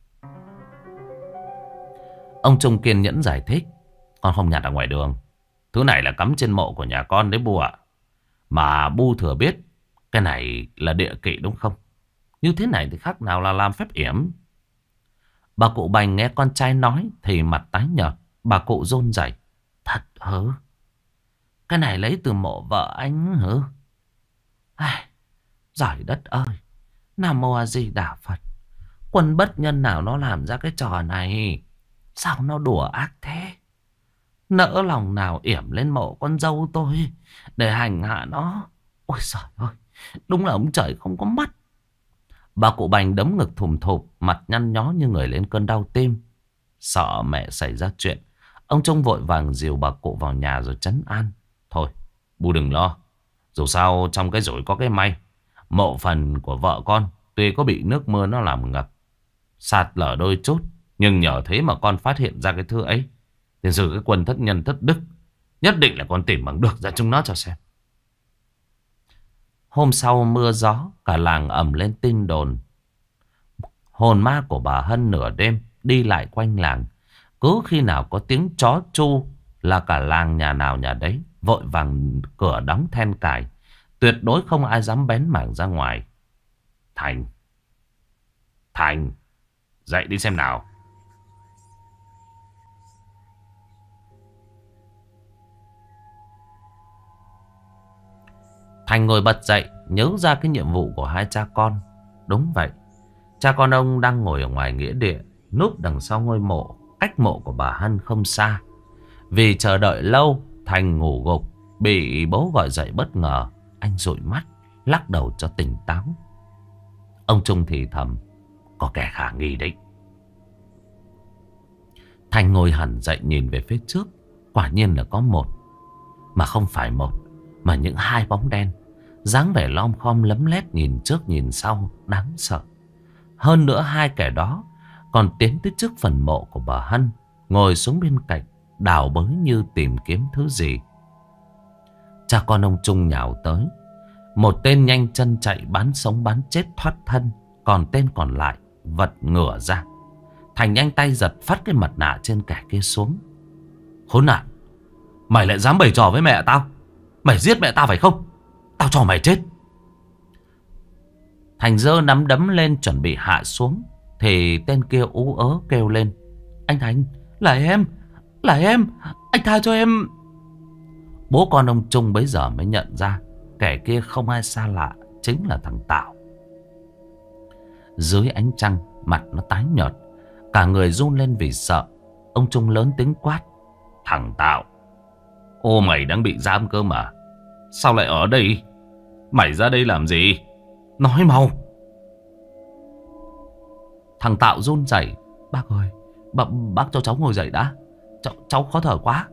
Ông Trung kiên nhẫn giải thích: "Con không nhặt ở ngoài đường. Thứ này là cắm trên mộ của nhà con đấy Bu ạ. Mà Bu thừa biết cái này là địa kỵ đúng không? Như thế này thì khác nào là làm phép yểm." Bà cụ Bành nghe con trai nói thì mặt tái nhợt. Bà cụ run rẩy: "Thật hả? Cái này lấy từ mộ vợ anh hả? Ai, giời đất ơi! Nam Mô A Di Đà Phật! Quân bất nhân nào nó làm ra cái trò này? Sao nó đùa ác thế? Nỡ lòng nào yểm lên mộ con dâu tôi để hành hạ nó? Ôi giời ơi! Đúng là ông trời không có mắt." Bà cụ Bành đấm ngực thùm thụp, mặt nhăn nhó như người lên cơn đau tim. Sợ mẹ xảy ra chuyện, ông Trung vội vàng dìu bà cụ vào nhà rồi trấn an: "Thôi, Bu đừng lo. Dù sao trong cái rủi có cái may. Mộ phần của vợ con tuy có bị nước mưa nó làm ngập, sạt lở đôi chút, nhưng nhờ thế mà con phát hiện ra cái thứ ấy. Tiền sử cái quân thất nhân thất đức, nhất định là con tìm bằng được ra chúng nó cho xem." Hôm sau mưa gió, cả làng ầm lên tin đồn hồn ma của bà Hân nửa đêm đi lại quanh làng. Cứ khi nào có tiếng chó tru là cả làng nhà nào nhà đấy vội vàng cửa đóng then cài. Tuyệt đối không ai dám bén mảng ra ngoài. Thành, Thành, dậy đi xem nào." Thành ngồi bật dậy, nhớ ra cái nhiệm vụ của hai cha con. Đúng vậy, cha con ông đang ngồi ở ngoài nghĩa địa, núp đằng sau ngôi mộ, cách mộ của bà Hân không xa. Vì chờ đợi lâu, Thành ngủ gục, bị bố gọi dậy bất ngờ. Anh dụi mắt, lắc đầu cho tỉnh táo. Ông Trung thì thầm: có kẻ khả nghi đấy. Thành ngồi hẳn dậy nhìn về phía trước. Quả nhiên là có một. Mà không phải một, mà những hai bóng đen, dáng vẻ lom khom lấm lét, nhìn trước nhìn sau, đáng sợ. Hơn nữa hai kẻ đó còn tiến tới trước phần mộ của bà Hân, ngồi xuống bên cạnh, đào bới như tìm kiếm thứ gì. Cha con ông Trung nhào tới. Một tên nhanh chân chạy bán sống bán chết thoát thân, còn tên còn lại vật ngửa ra. Thành nhanh tay giật phát cái mặt nạ trên kẻ kia xuống. Khốn nạn, mày lại dám bày trò với mẹ tao? Mày giết mẹ tao phải không? Tao cho mày chết. Thành giơ nắm đấm lên chuẩn bị hạ xuống, thì tên kia ú ớ kêu lên: anh Thành, là em, là em, anh tha cho em. Bố con ông Trung bấy giờ mới nhận ra kẻ kia không ai xa lạ, chính là thằng Tạo. Dưới ánh trăng, mặt nó tái nhợt, cả người run lên vì sợ. Ông Trung lớn tiếng quát: thằng Tạo, ô mày đang bị giam cơ mà, sao lại ở đây? Mày ra đây làm gì? Nói mau. Thằng Tạo run rẩy: bác ơi, bác cho cháu ngồi dậy đã, cháu khó thở quá.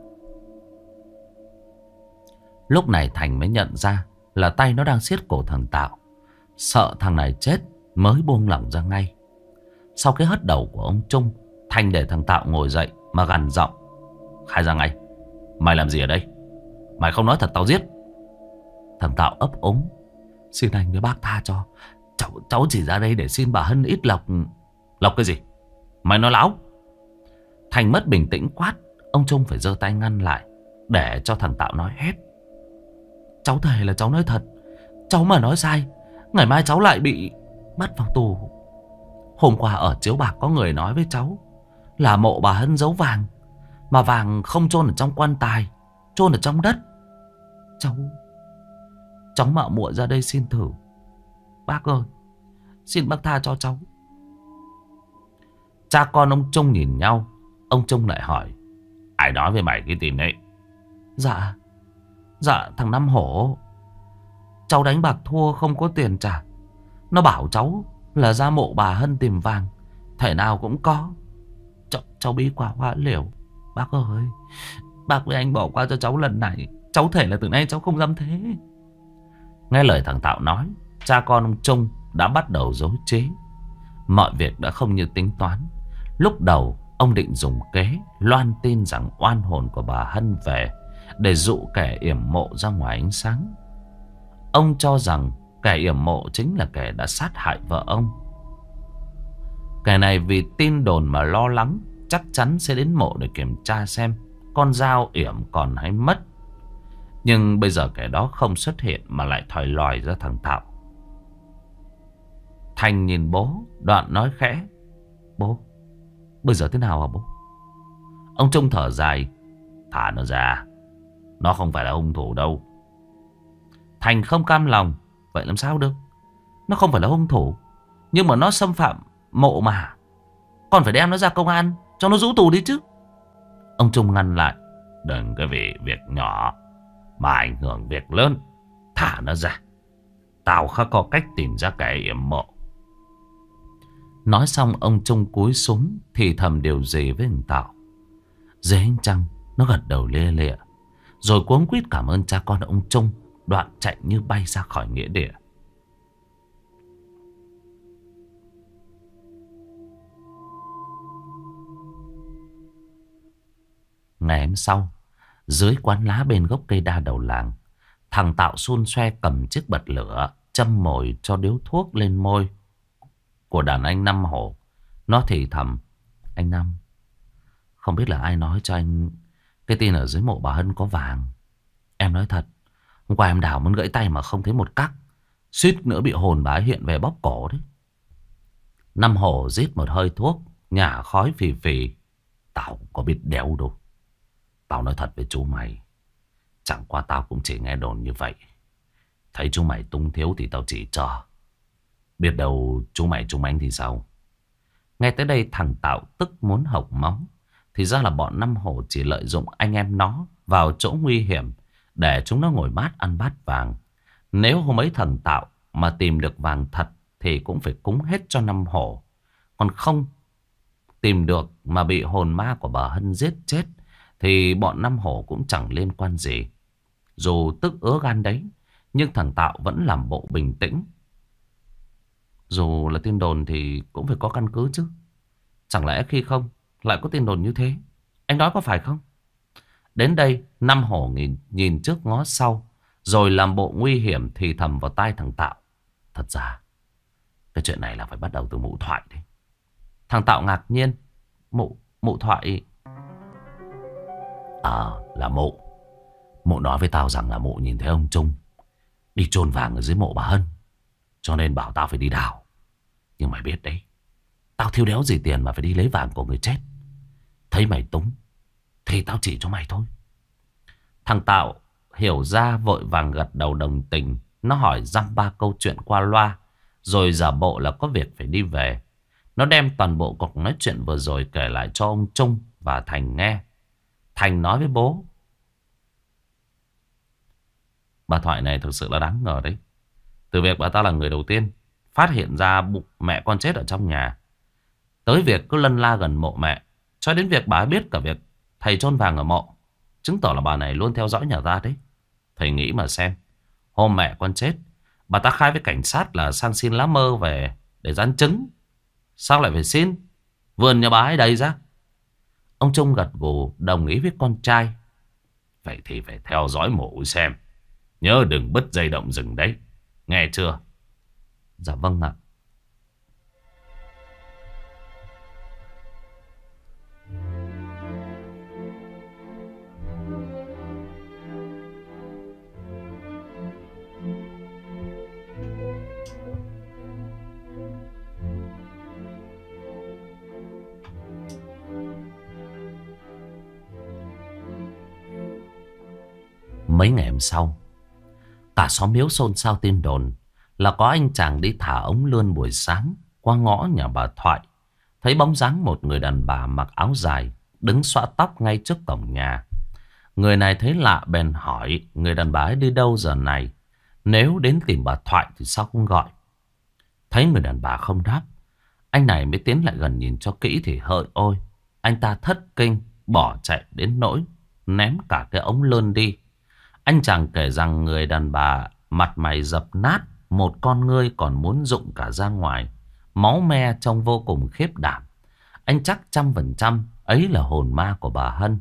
Lúc này Thành mới nhận ra là tay nó đang siết cổ thằng Tạo. Sợ thằng này chết mới buông lỏng ra ngay. Sau cái hất đầu của ông Trung, Thành để thằng Tạo ngồi dậy mà gằn giọng: khai ra ngay, mày làm gì ở đây? Mày không nói thật tao giết. Thằng Tạo ấp úng: xin anh với bác tha cho, cháu chỉ ra đây để xin bà Hân ít lộc. Lộc cái gì? Mày nói láo. Thành mất bình tĩnh quát. Ông Trung phải giơ tay ngăn lại để cho thằng Tạo nói hết. Cháu thề là cháu nói thật. Cháu mà nói sai, ngày mai cháu lại bị bắt vào tù. Hôm qua ở chiếu bạc có người nói với cháu là mộ bà Hân giấu vàng, mà vàng không chôn ở trong quan tài, chôn ở trong đất. Cháu mạo muội ra đây xin thử. Bác ơi, xin bác tha cho cháu. Cha con ông Trung nhìn nhau. Ông Trung lại hỏi: ai nói với mày cái tin đấy? Dạ thằng Năm Hổ. Cháu đánh bạc thua không có tiền trả. Nó bảo cháu là ra mộ bà Hân tìm vàng, thể nào cũng có. Cháu bí quá hóa liều. Bác ơi, bác với anh bỏ qua cho cháu lần này. Cháu thể là từ nay cháu không dám thế. Nghe lời thằng Tạo nói, cha con ông Trung đã bắt đầu rối trí. Mọi việc đã không như tính toán. Lúc đầu ông định dùng kế loan tin rằng oan hồn của bà Hân về, để dụ kẻ yểm mộ ra ngoài ánh sáng. Ông cho rằng kẻ yểm mộ chính là kẻ đã sát hại vợ ông. Kẻ này vì tin đồn mà lo lắng, chắc chắn sẽ đến mộ để kiểm tra xem con dao yểm còn hay mất. Nhưng bây giờ kẻ đó không xuất hiện mà lại thòi lòi ra thằng Tạo. Thành nhìn bố, đoạn nói khẽ: bố, bây giờ thế nào hả bố? Ông Trung thở dài: thả nó ra, nó không phải là hung thủ đâu. Thành không cam lòng: vậy làm sao được? Nó không phải là hung thủ, nhưng mà nó xâm phạm mộ mà, còn phải đem nó ra công an cho nó rũ tù đi chứ. Ông Trung ngăn lại: đừng cái việc nhỏ mà ảnh hưởng việc lớn. Thả nó ra, tao khá có cách tìm ra kẻ yểm mộ. Nói xong ông Trung cúi xuống thì thầm điều gì với thằng Tạo. Dưới ánh trăng nó gật đầu lia lịa, rồi cuống quýt cảm ơn cha con ông Trung, đoạn chạy như bay ra khỏi nghĩa địa. Ngày hôm sau, dưới quán lá bên gốc cây đa đầu làng, thằng Tạo xun xoe cầm chiếc bật lửa, châm mồi cho điếu thuốc lên môi của đàn anh Năm Hổ. Nó thì thầm: anh Năm, không biết là ai nói cho anh cái tin ở dưới mộ bà Hân có vàng. Em nói thật, hôm qua em đào muốn gãy tay mà không thấy một cắc, suýt nữa bị hồn bà ấy hiện về bóp cổ đấy. Năm Hổ rít một hơi thuốc, nhả khói phì phì: tao có biết đéo đâu. Tao nói thật với chú mày, chẳng qua tao cũng chỉ nghe đồn như vậy. Thấy chú mày tung thiếu thì tao chỉ cho. Biết đâu chú mày trúng ánh thì sao? Nghe tới đây thằng Tạo tức muốn hộc máu. Thì ra là bọn Năm Hổ chỉ lợi dụng anh em nó vào chỗ nguy hiểm để chúng nó ngồi mát ăn bát vàng. Nếu hôm ấy thằng Tạo mà tìm được vàng thật thì cũng phải cúng hết cho Năm Hổ. Còn không tìm được mà bị hồn ma của bà Hân giết chết thì bọn Năm Hổ cũng chẳng liên quan gì. Dù tức ứa gan đấy, nhưng thằng Tạo vẫn làm bộ bình tĩnh. Dù là tin đồn thì cũng phải có căn cứ chứ. Chẳng lẽ khi không lại có tin đồn như thế? Anh nói có phải không? Đến đây Năm Hổ nhìn trước ngó sau, rồi làm bộ nguy hiểm thì thầm vào tai thằng Tạo. Thật ra cái chuyện này là phải bắt đầu từ mụ Thoại đấy. Thằng Tạo ngạc nhiên. Mụ Thoại? Là mụ. Mụ nói với tao rằng là mụ nhìn thấy ông Trung đi chôn vàng ở dưới mộ bà Hân, cho nên bảo tao phải đi đào. Nhưng mày biết đấy, tao thiếu đéo gì tiền mà phải đi lấy vàng của người chết. Thấy mày túng thì tao chỉ cho mày thôi. Thằng Tạo hiểu ra vội vàng gật đầu đồng tình. Nó hỏi dăm ba câu chuyện qua loa, rồi giả bộ là có việc phải đi về. Nó đem toàn bộ cuộc nói chuyện vừa rồi kể lại cho ông Trung và Thành nghe. Thành nói với bố: bà Thoại này thực sự là đáng ngờ đấy. Từ việc bà ta là người đầu tiên phát hiện ra bụng mẹ con chết ở trong nhà, tới việc cứ lân la gần mộ mẹ, cho đến việc bà ấy biết cả việc thầy chôn vàng ở mộ, chứng tỏ là bà này luôn theo dõi nhà ta đấy. Thầy nghĩ mà xem, hôm mẹ con chết, bà ta khai với cảnh sát là sang xin lá mơ về để dán chứng. Sao lại phải xin? Vườn nhà bà ấy đầy ra. Ông Trung gật gù đồng ý với con trai. Vậy thì phải theo dõi mộ xem. Nhớ đừng bứt dây động rừng đấy. Nghe chưa? Dạ vâng ạ. Mấy ngày hôm sau, cả xóm Miếu xôn xao tin đồn là có anh chàng đi thả ống lươn buổi sáng qua ngõ nhà bà Thoại. Thấy bóng dáng một người đàn bà mặc áo dài đứng xõa tóc ngay trước cổng nhà. Người này thấy lạ bèn hỏi người đàn bà ấy đi đâu giờ này. Nếu đến tìm bà Thoại thì sao không gọi? Thấy người đàn bà không đáp, anh này mới tiến lại gần nhìn cho kỹ thì hỡi ôi, anh ta thất kinh bỏ chạy đến nỗi ném cả cái ống lươn đi. Anh chàng kể rằng người đàn bà mặt mày dập nát, một con ngươi còn muốn rụng cả ra ngoài, máu me trông vô cùng khiếp đảm. Anh chắc 100% ấy là hồn ma của bà Hân.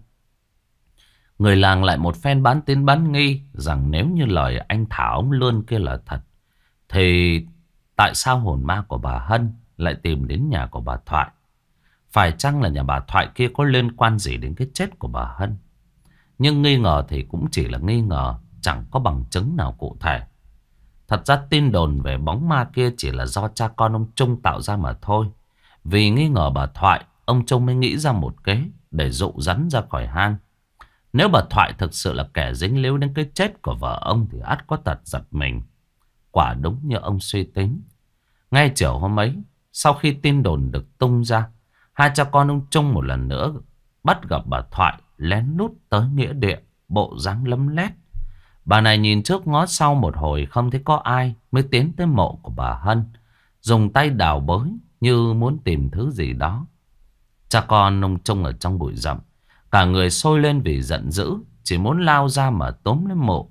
Người làng lại một phen bán tín bán nghi rằng nếu như lời anh thả ống lươn kia là thật, thì tại sao hồn ma của bà Hân lại tìm đến nhà của bà Thoại? Phải chăng là nhà bà Thoại kia có liên quan gì đến cái chết của bà Hân? Nhưng nghi ngờ thì cũng chỉ là nghi ngờ, chẳng có bằng chứng nào cụ thể. Thật ra tin đồn về bóng ma kia chỉ là do cha con ông Trung tạo ra mà thôi. Vì nghi ngờ bà Thoại, ông Trung mới nghĩ ra một kế để dụ rắn ra khỏi hang. Nếu bà Thoại thực sự là kẻ dính líu đến cái chết của vợ ông thì ắt có tật giật mình. Quả đúng như ông suy tính. Ngay chiều hôm ấy, sau khi tin đồn được tung ra, hai cha con ông Trung một lần nữa bắt gặp bà Thoại lén lút tới nghĩa địa, bộ dáng lấm lét. Bà này nhìn trước ngó sau một hồi không thấy có ai, mới tiến tới mộ của bà Hân, dùng tay đào bới như muốn tìm thứ gì đó. Cha con ông Trung ở trong bụi rậm, cả người sôi lên vì giận dữ, chỉ muốn lao ra mà túm lấy mộ.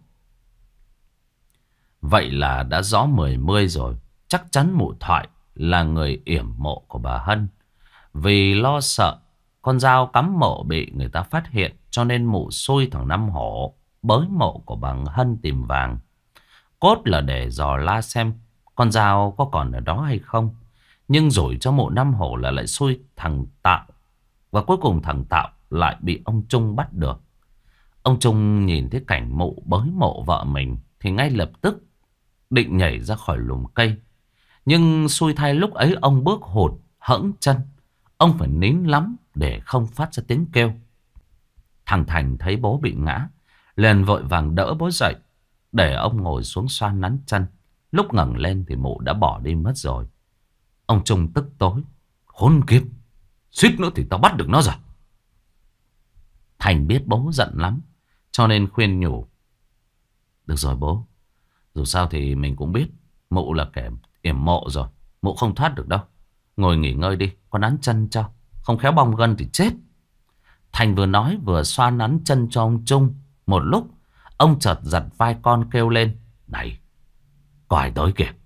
Vậy là đã rõ mười mươi rồi. Chắc chắn mụ Thoại là người yểm mộ của bà Hân. Vì lo sợ con dao cắm mộ bị người ta phát hiện, cho nên mụ xui thằng Năm Hổ bới mộ của bà Hân tìm vàng. Cốt là để dò la xem con dao có còn ở đó hay không. Nhưng rồi cho mụ Năm Hổ là lại xui thằng Tạo. Và cuối cùng thằng Tạo lại bị ông Trung bắt được. Ông Trung nhìn thấy cảnh mụ bới mộ vợ mình thì ngay lập tức định nhảy ra khỏi lùm cây. Nhưng xui thay lúc ấy ông bước hụt hẫng chân. Ông phải nín lắm để không phát ra tiếng kêu. Thằng Thành thấy bố bị ngã, liền vội vàng đỡ bố dậy, để ông ngồi xuống xoan nắn chân. Lúc ngẩng lên thì mụ đã bỏ đi mất rồi. Ông Trung tức tối, Khốn kiếp, suýt nữa thì tao bắt được nó rồi. Thành biết bố giận lắm, cho nên khuyên nhủ. Được rồi bố, dù sao thì mình cũng biết mụ là kẻ yểm mộ rồi. Mụ không thoát được đâu. Ngồi nghỉ ngơi đi, con nắn chân cho. Không khéo bong gân thì chết. Thành vừa nói vừa xoa nắn chân cho ông Trung. Một lúc, ông chợt giật vai con kêu lên. Này, có ai tới kìa.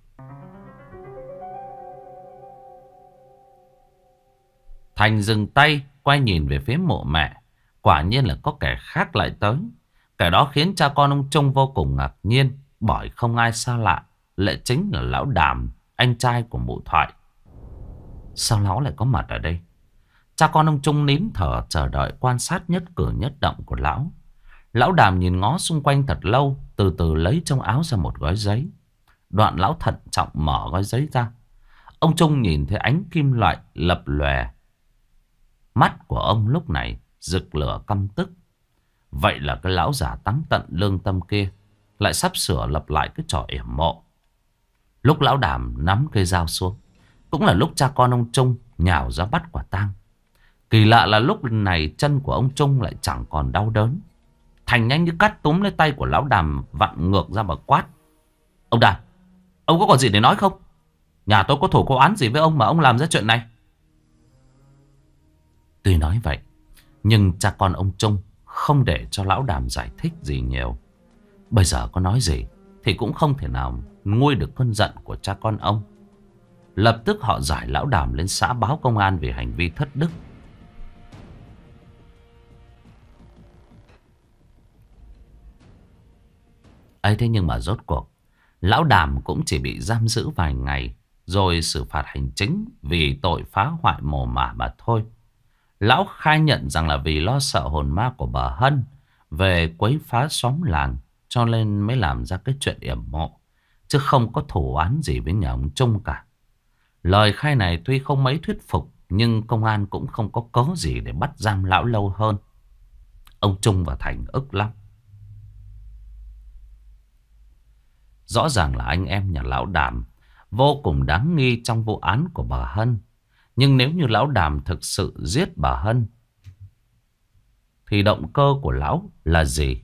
Thành dừng tay, quay nhìn về phía mộ mẹ. Quả nhiên là có kẻ khác lại tới. Kẻ đó khiến cha con ông Trung vô cùng ngạc nhiên. Bởi không ai xa lạ, lại chính là lão Đàm, anh trai của mụ Thoại. Sao lão lại có mặt ở đây? Cha con ông Trung nín thở chờ đợi quan sát nhất cử nhất động của lão. Lão Đàm nhìn ngó xung quanh thật lâu, từ từ lấy trong áo ra một gói giấy. Đoạn lão thận trọng mở gói giấy ra. Ông Trung nhìn thấy ánh kim loại lập lòe. Mắt của ông lúc này rực lửa căm tức. Vậy là cái lão già táng tận lương tâm kia lại sắp sửa lập lại cái trò yểm mộ. Lúc lão Đàm nắm cây dao xuống, cũng là lúc cha con ông Trung nhào ra bắt quả tang. Kỳ lạ là lúc này chân của ông Trung lại chẳng còn đau đớn. Thành nhanh như cắt túm lấy tay của lão Đàm vặn ngược ra mà quát. Ông Đàm, ông có còn gì để nói không? Nhà tôi có thù có oán gì với ông mà ông làm ra chuyện này? Tuy nói vậy, nhưng cha con ông Trung không để cho lão Đàm giải thích gì nhiều. Bây giờ có nói gì thì cũng không thể nào nguôi được cơn giận của cha con ông. Lập tức họ giải lão Đàm lên xã báo công an về hành vi thất đức. ấy thế nhưng mà rốt cuộc lão Đàm cũng chỉ bị giam giữ vài ngày, rồi xử phạt hành chính vì tội phá hoại mồ mả mà thôi. Lão khai nhận rằng là vì lo sợ hồn ma của bà Hân về quấy phá xóm làng, cho nên mới làm ra cái chuyện yểm mộ, chứ không có thù oán gì với nhà ông Trung cả. Lời khai này tuy không mấy thuyết phục, nhưng công an cũng không có cớ gì để bắt giam lão lâu hơn. Ông Trung và Thành ức lắm. Rõ ràng là anh em nhà lão Đàm vô cùng đáng nghi trong vụ án của bà Hân. Nhưng nếu như lão Đàm thực sự giết bà Hân, thì động cơ của lão là gì?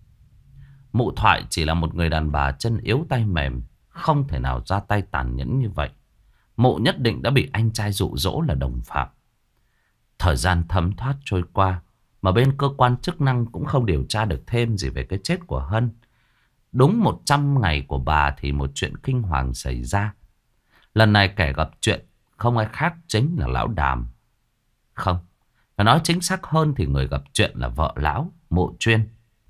Mụ Thoại chỉ là một người đàn bà chân yếu tay mềm, không thể nào ra tay tàn nhẫn như vậy. Mụ nhất định đã bị anh trai dụ dỗ là đồng phạm. Thời gian thấm thoát trôi qua, mà bên cơ quan chức năng cũng không điều tra được thêm gì về cái chết của Hân. Đúng 100 ngày của bà thì một chuyện kinh hoàng xảy ra. Lần này kẻ gặp chuyện không ai khác chính là lão Đàm. Không, phải nói chính xác hơn thì người gặp chuyện là vợ lão, Mộ Chuyên.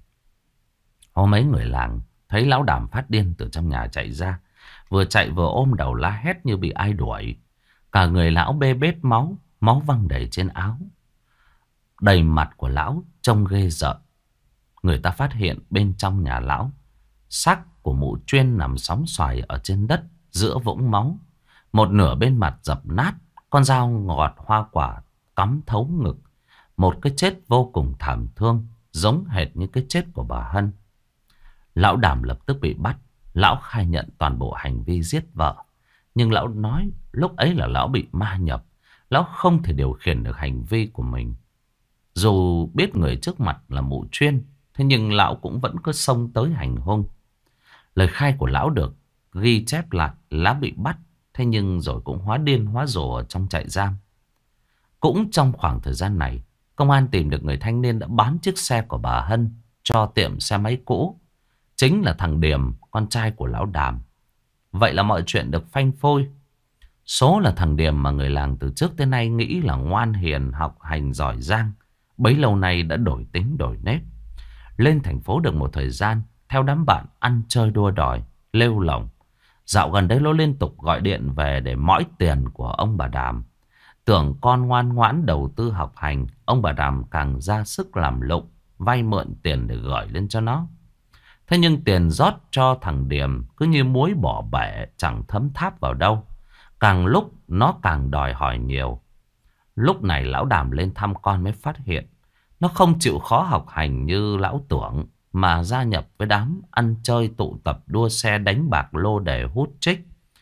Hôm mấy người làng thấy lão Đàm phát điên từ trong nhà chạy ra, vừa chạy vừa ôm đầu la hét như bị ai đuổi. Cả người lão bê bết máu, máu văng đầy trên áo. Đầy mặt của lão trông ghê rợn. Người ta phát hiện bên trong nhà lão, xác của Mụ Chuyên nằm sóng xoài ở trên đất giữa vũng máu. Một nửa bên mặt dập nát, con dao ngọt hoa quả cắm thấu ngực. Một cái chết vô cùng thảm thương, giống hệt như cái chết của bà Hân. Lão Đàm lập tức bị bắt. Lão khai nhận toàn bộ hành vi giết vợ. Nhưng lão nói lúc ấy là lão bị ma nhập. Lão không thể điều khiển được hành vi của mình. Dù biết người trước mặt là Mụ Chuyên, thế nhưng lão cũng vẫn cứ xông tới hành hung. Lời khai của lão được ghi chép lại. Lão bị bắt, thế nhưng rồi cũng hóa điên hóa rồ ở trong trại giam. Cũng trong khoảng thời gian này, công an tìm được người thanh niên đã bán chiếc xe của bà Hân cho tiệm xe máy cũ. Chính là thằng Điểm, con trai của lão Đàm. Vậy là mọi chuyện được phanh phui. Số là thằng Điểm mà người làng từ trước tới nay nghĩ là ngoan hiền, học hành giỏi giang, bấy lâu nay đã đổi tính đổi nết. Lên thành phố được một thời gian, theo đám bạn ăn chơi đua đòi, lêu lỏng. Dạo gần đây nó liên tục gọi điện về để mỏi tiền của ông bà Đàm. Tưởng con ngoan ngoãn đầu tư học hành, ông bà Đàm càng ra sức làm lụng, vay mượn tiền để gửi lên cho nó. Thế nhưng tiền rót cho thằng Điểm cứ như muối bỏ bể, chẳng thấm tháp vào đâu. Càng lúc nó càng đòi hỏi nhiều. Lúc này lão Đàm lên thăm con mới phát hiện nó không chịu khó học hành như lão tưởng, mà gia nhập với đám ăn chơi tụ tập đua xe đánh bạc lô đề hút trích.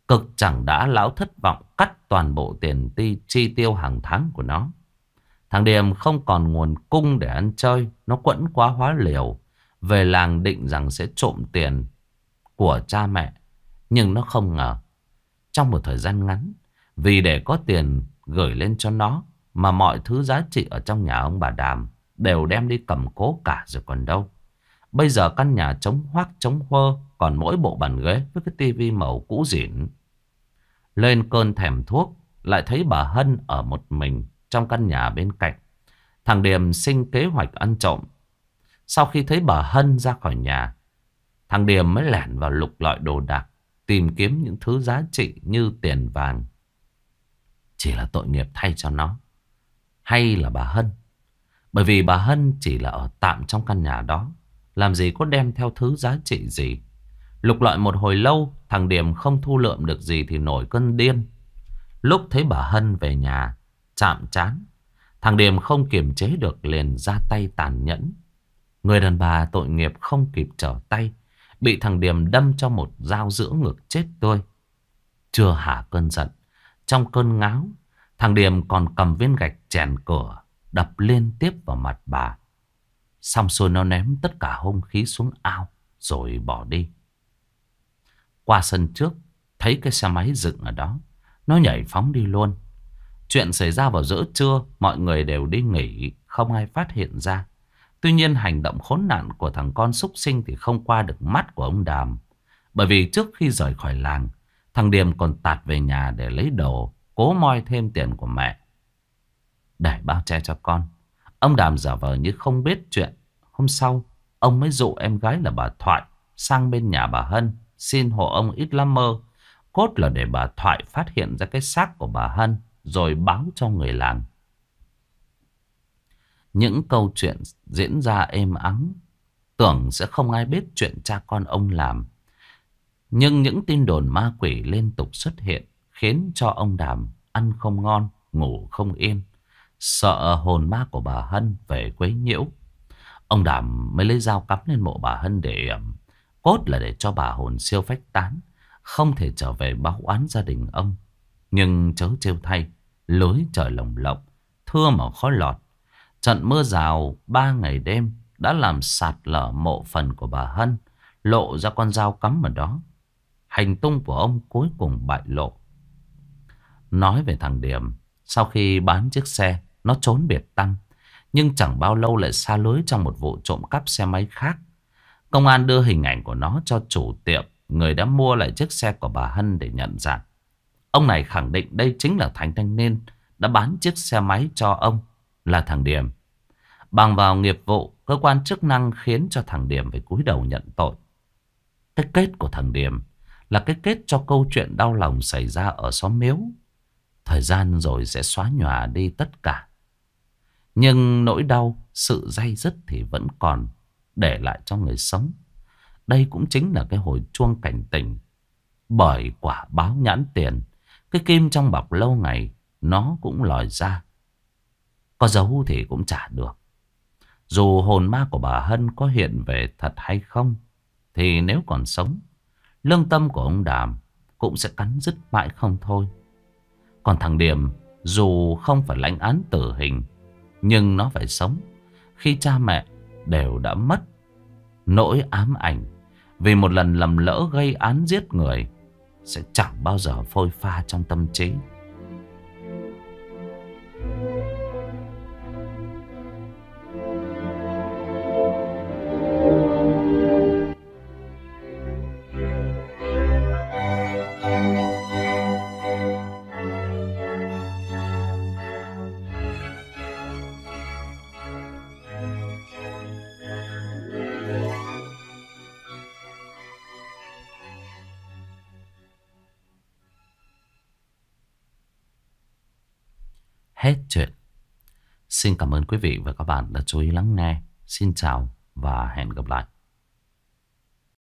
Cực chẳng đã lão thất vọng cắt toàn bộ tiền chi tiêu hàng tháng của nó. Thằng Điềm không còn nguồn cung để ăn chơi. Nó quẫn quá hóa liều. Về làng định rằng sẽ trộm tiền của cha mẹ. Nhưng nó không ngờ. Trong một thời gian ngắn, vì để có tiền gửi lên cho nó, mà mọi thứ giá trị ở trong nhà ông bà Đàm đều đem đi cầm cố cả rồi còn đâu. Bây giờ căn nhà trống hoác trống huơ, còn mỗi bộ bàn ghế với cái tivi màu cũ rỉn. Lên cơn thèm thuốc, lại thấy bà Hân ở một mình trong căn nhà bên cạnh. Thằng Điềm sinh kế hoạch ăn trộm. Sau khi thấy bà Hân ra khỏi nhà, thằng Điềm mới lẻn vào lục lọi đồ đạc, tìm kiếm những thứ giá trị như tiền vàng. Chỉ là tội nghiệp thay cho nó, hay là bà Hân. Bởi vì bà Hân chỉ là ở tạm trong căn nhà đó, làm gì có đem theo thứ giá trị gì. Lục lọi một hồi lâu, thằng Điềm không thu lượm được gì thì nổi cơn điên. Lúc thấy bà Hân về nhà chạm trán, thằng Điềm không kiềm chế được liền ra tay tàn nhẫn. Người đàn bà tội nghiệp không kịp trở tay, bị thằng Điềm đâm cho một dao giữa ngực chết tươi. Chưa hả cơn giận, trong cơn ngáo, thằng Điềm còn cầm viên gạch chèn cửa đập liên tiếp vào mặt bà. Xong xuôi nó ném tất cả hung khí xuống ao rồi bỏ đi. Qua sân trước, thấy cái xe máy dựng ở đó, nó nhảy phóng đi luôn. Chuyện xảy ra vào giữa trưa, mọi người đều đi nghỉ, không ai phát hiện ra. Tuy nhiên hành động khốn nạn của thằng con súc sinh thì không qua được mắt của ông Đàm. Bởi vì trước khi rời khỏi làng, thằng Điềm còn tạt về nhà để lấy đồ, cố moi thêm tiền của mẹ để bao che cho con. Ông Đàm giả vờ như không biết chuyện. Hôm sau, ông mới dụ em gái là bà Thoại sang bên nhà bà Hân xin hộ ông ít lắm mơ. Cốt là để bà Thoại phát hiện ra cái xác của bà Hân rồi báo cho người làng. Những câu chuyện diễn ra êm ắng, tưởng sẽ không ai biết chuyện cha con ông làm. Nhưng những tin đồn ma quỷ liên tục xuất hiện, khiến cho ông Đàm ăn không ngon, ngủ không yên, sợ hồn ma của bà Hân về quấy nhiễu. Ông Đàm mới lấy dao cắm lên mộ bà Hân để cốt là để cho bà hồn siêu phách tán, không thể trở về báo oán gia đình ông. Nhưng chớ trêu thay, lưới trời lồng lộng, thưa mà khó lọt. Trận mưa rào 3 ngày đêm đã làm sạt lở mộ phần của bà Hân, lộ ra con dao cắm ở đó. Hành tung của ông cuối cùng bại lộ. Nói về thằng Điểm, sau khi bán chiếc xe, nó trốn biệt tăm. Nhưng chẳng bao lâu lại sa lưới trong một vụ trộm cắp xe máy khác. Công an đưa hình ảnh của nó cho chủ tiệm, người đã mua lại chiếc xe của bà Hân để nhận dạng. Ông này khẳng định đây chính là thằng thanh niên đã bán chiếc xe máy cho ông, là thằng Điểm. Bằng vào nghiệp vụ, cơ quan chức năng khiến cho thằng Điểm phải cúi đầu nhận tội. Cái kết của thằng Điểm là cái kết cho câu chuyện đau lòng xảy ra ở xóm Miếu. Thời gian rồi sẽ xóa nhòa đi tất cả. Nhưng nỗi đau, sự day dứt thì vẫn còn để lại cho người sống. Đây cũng chính là cái hồi chuông cảnh tỉnh. Bởi quả báo nhãn tiền, cái kim trong bọc lâu ngày nó cũng lòi ra. Có giấu thì cũng chả được. Dù hồn ma của bà Hân có hiện về thật hay không, thì nếu còn sống, lương tâm của ông Đàm cũng sẽ cắn rứt mãi không thôi. Còn thằng Điểm, dù không phải lãnh án tử hình, nhưng nó phải sống khi cha mẹ đều đã mất. Nỗi ám ảnh vì một lần lầm lỡ gây án giết người sẽ chẳng bao giờ phôi pha trong tâm trí. Hết chuyện. Xin cảm ơn quý vị và các bạn đã chú ý lắng nghe. Xin chào và hẹn gặp lại.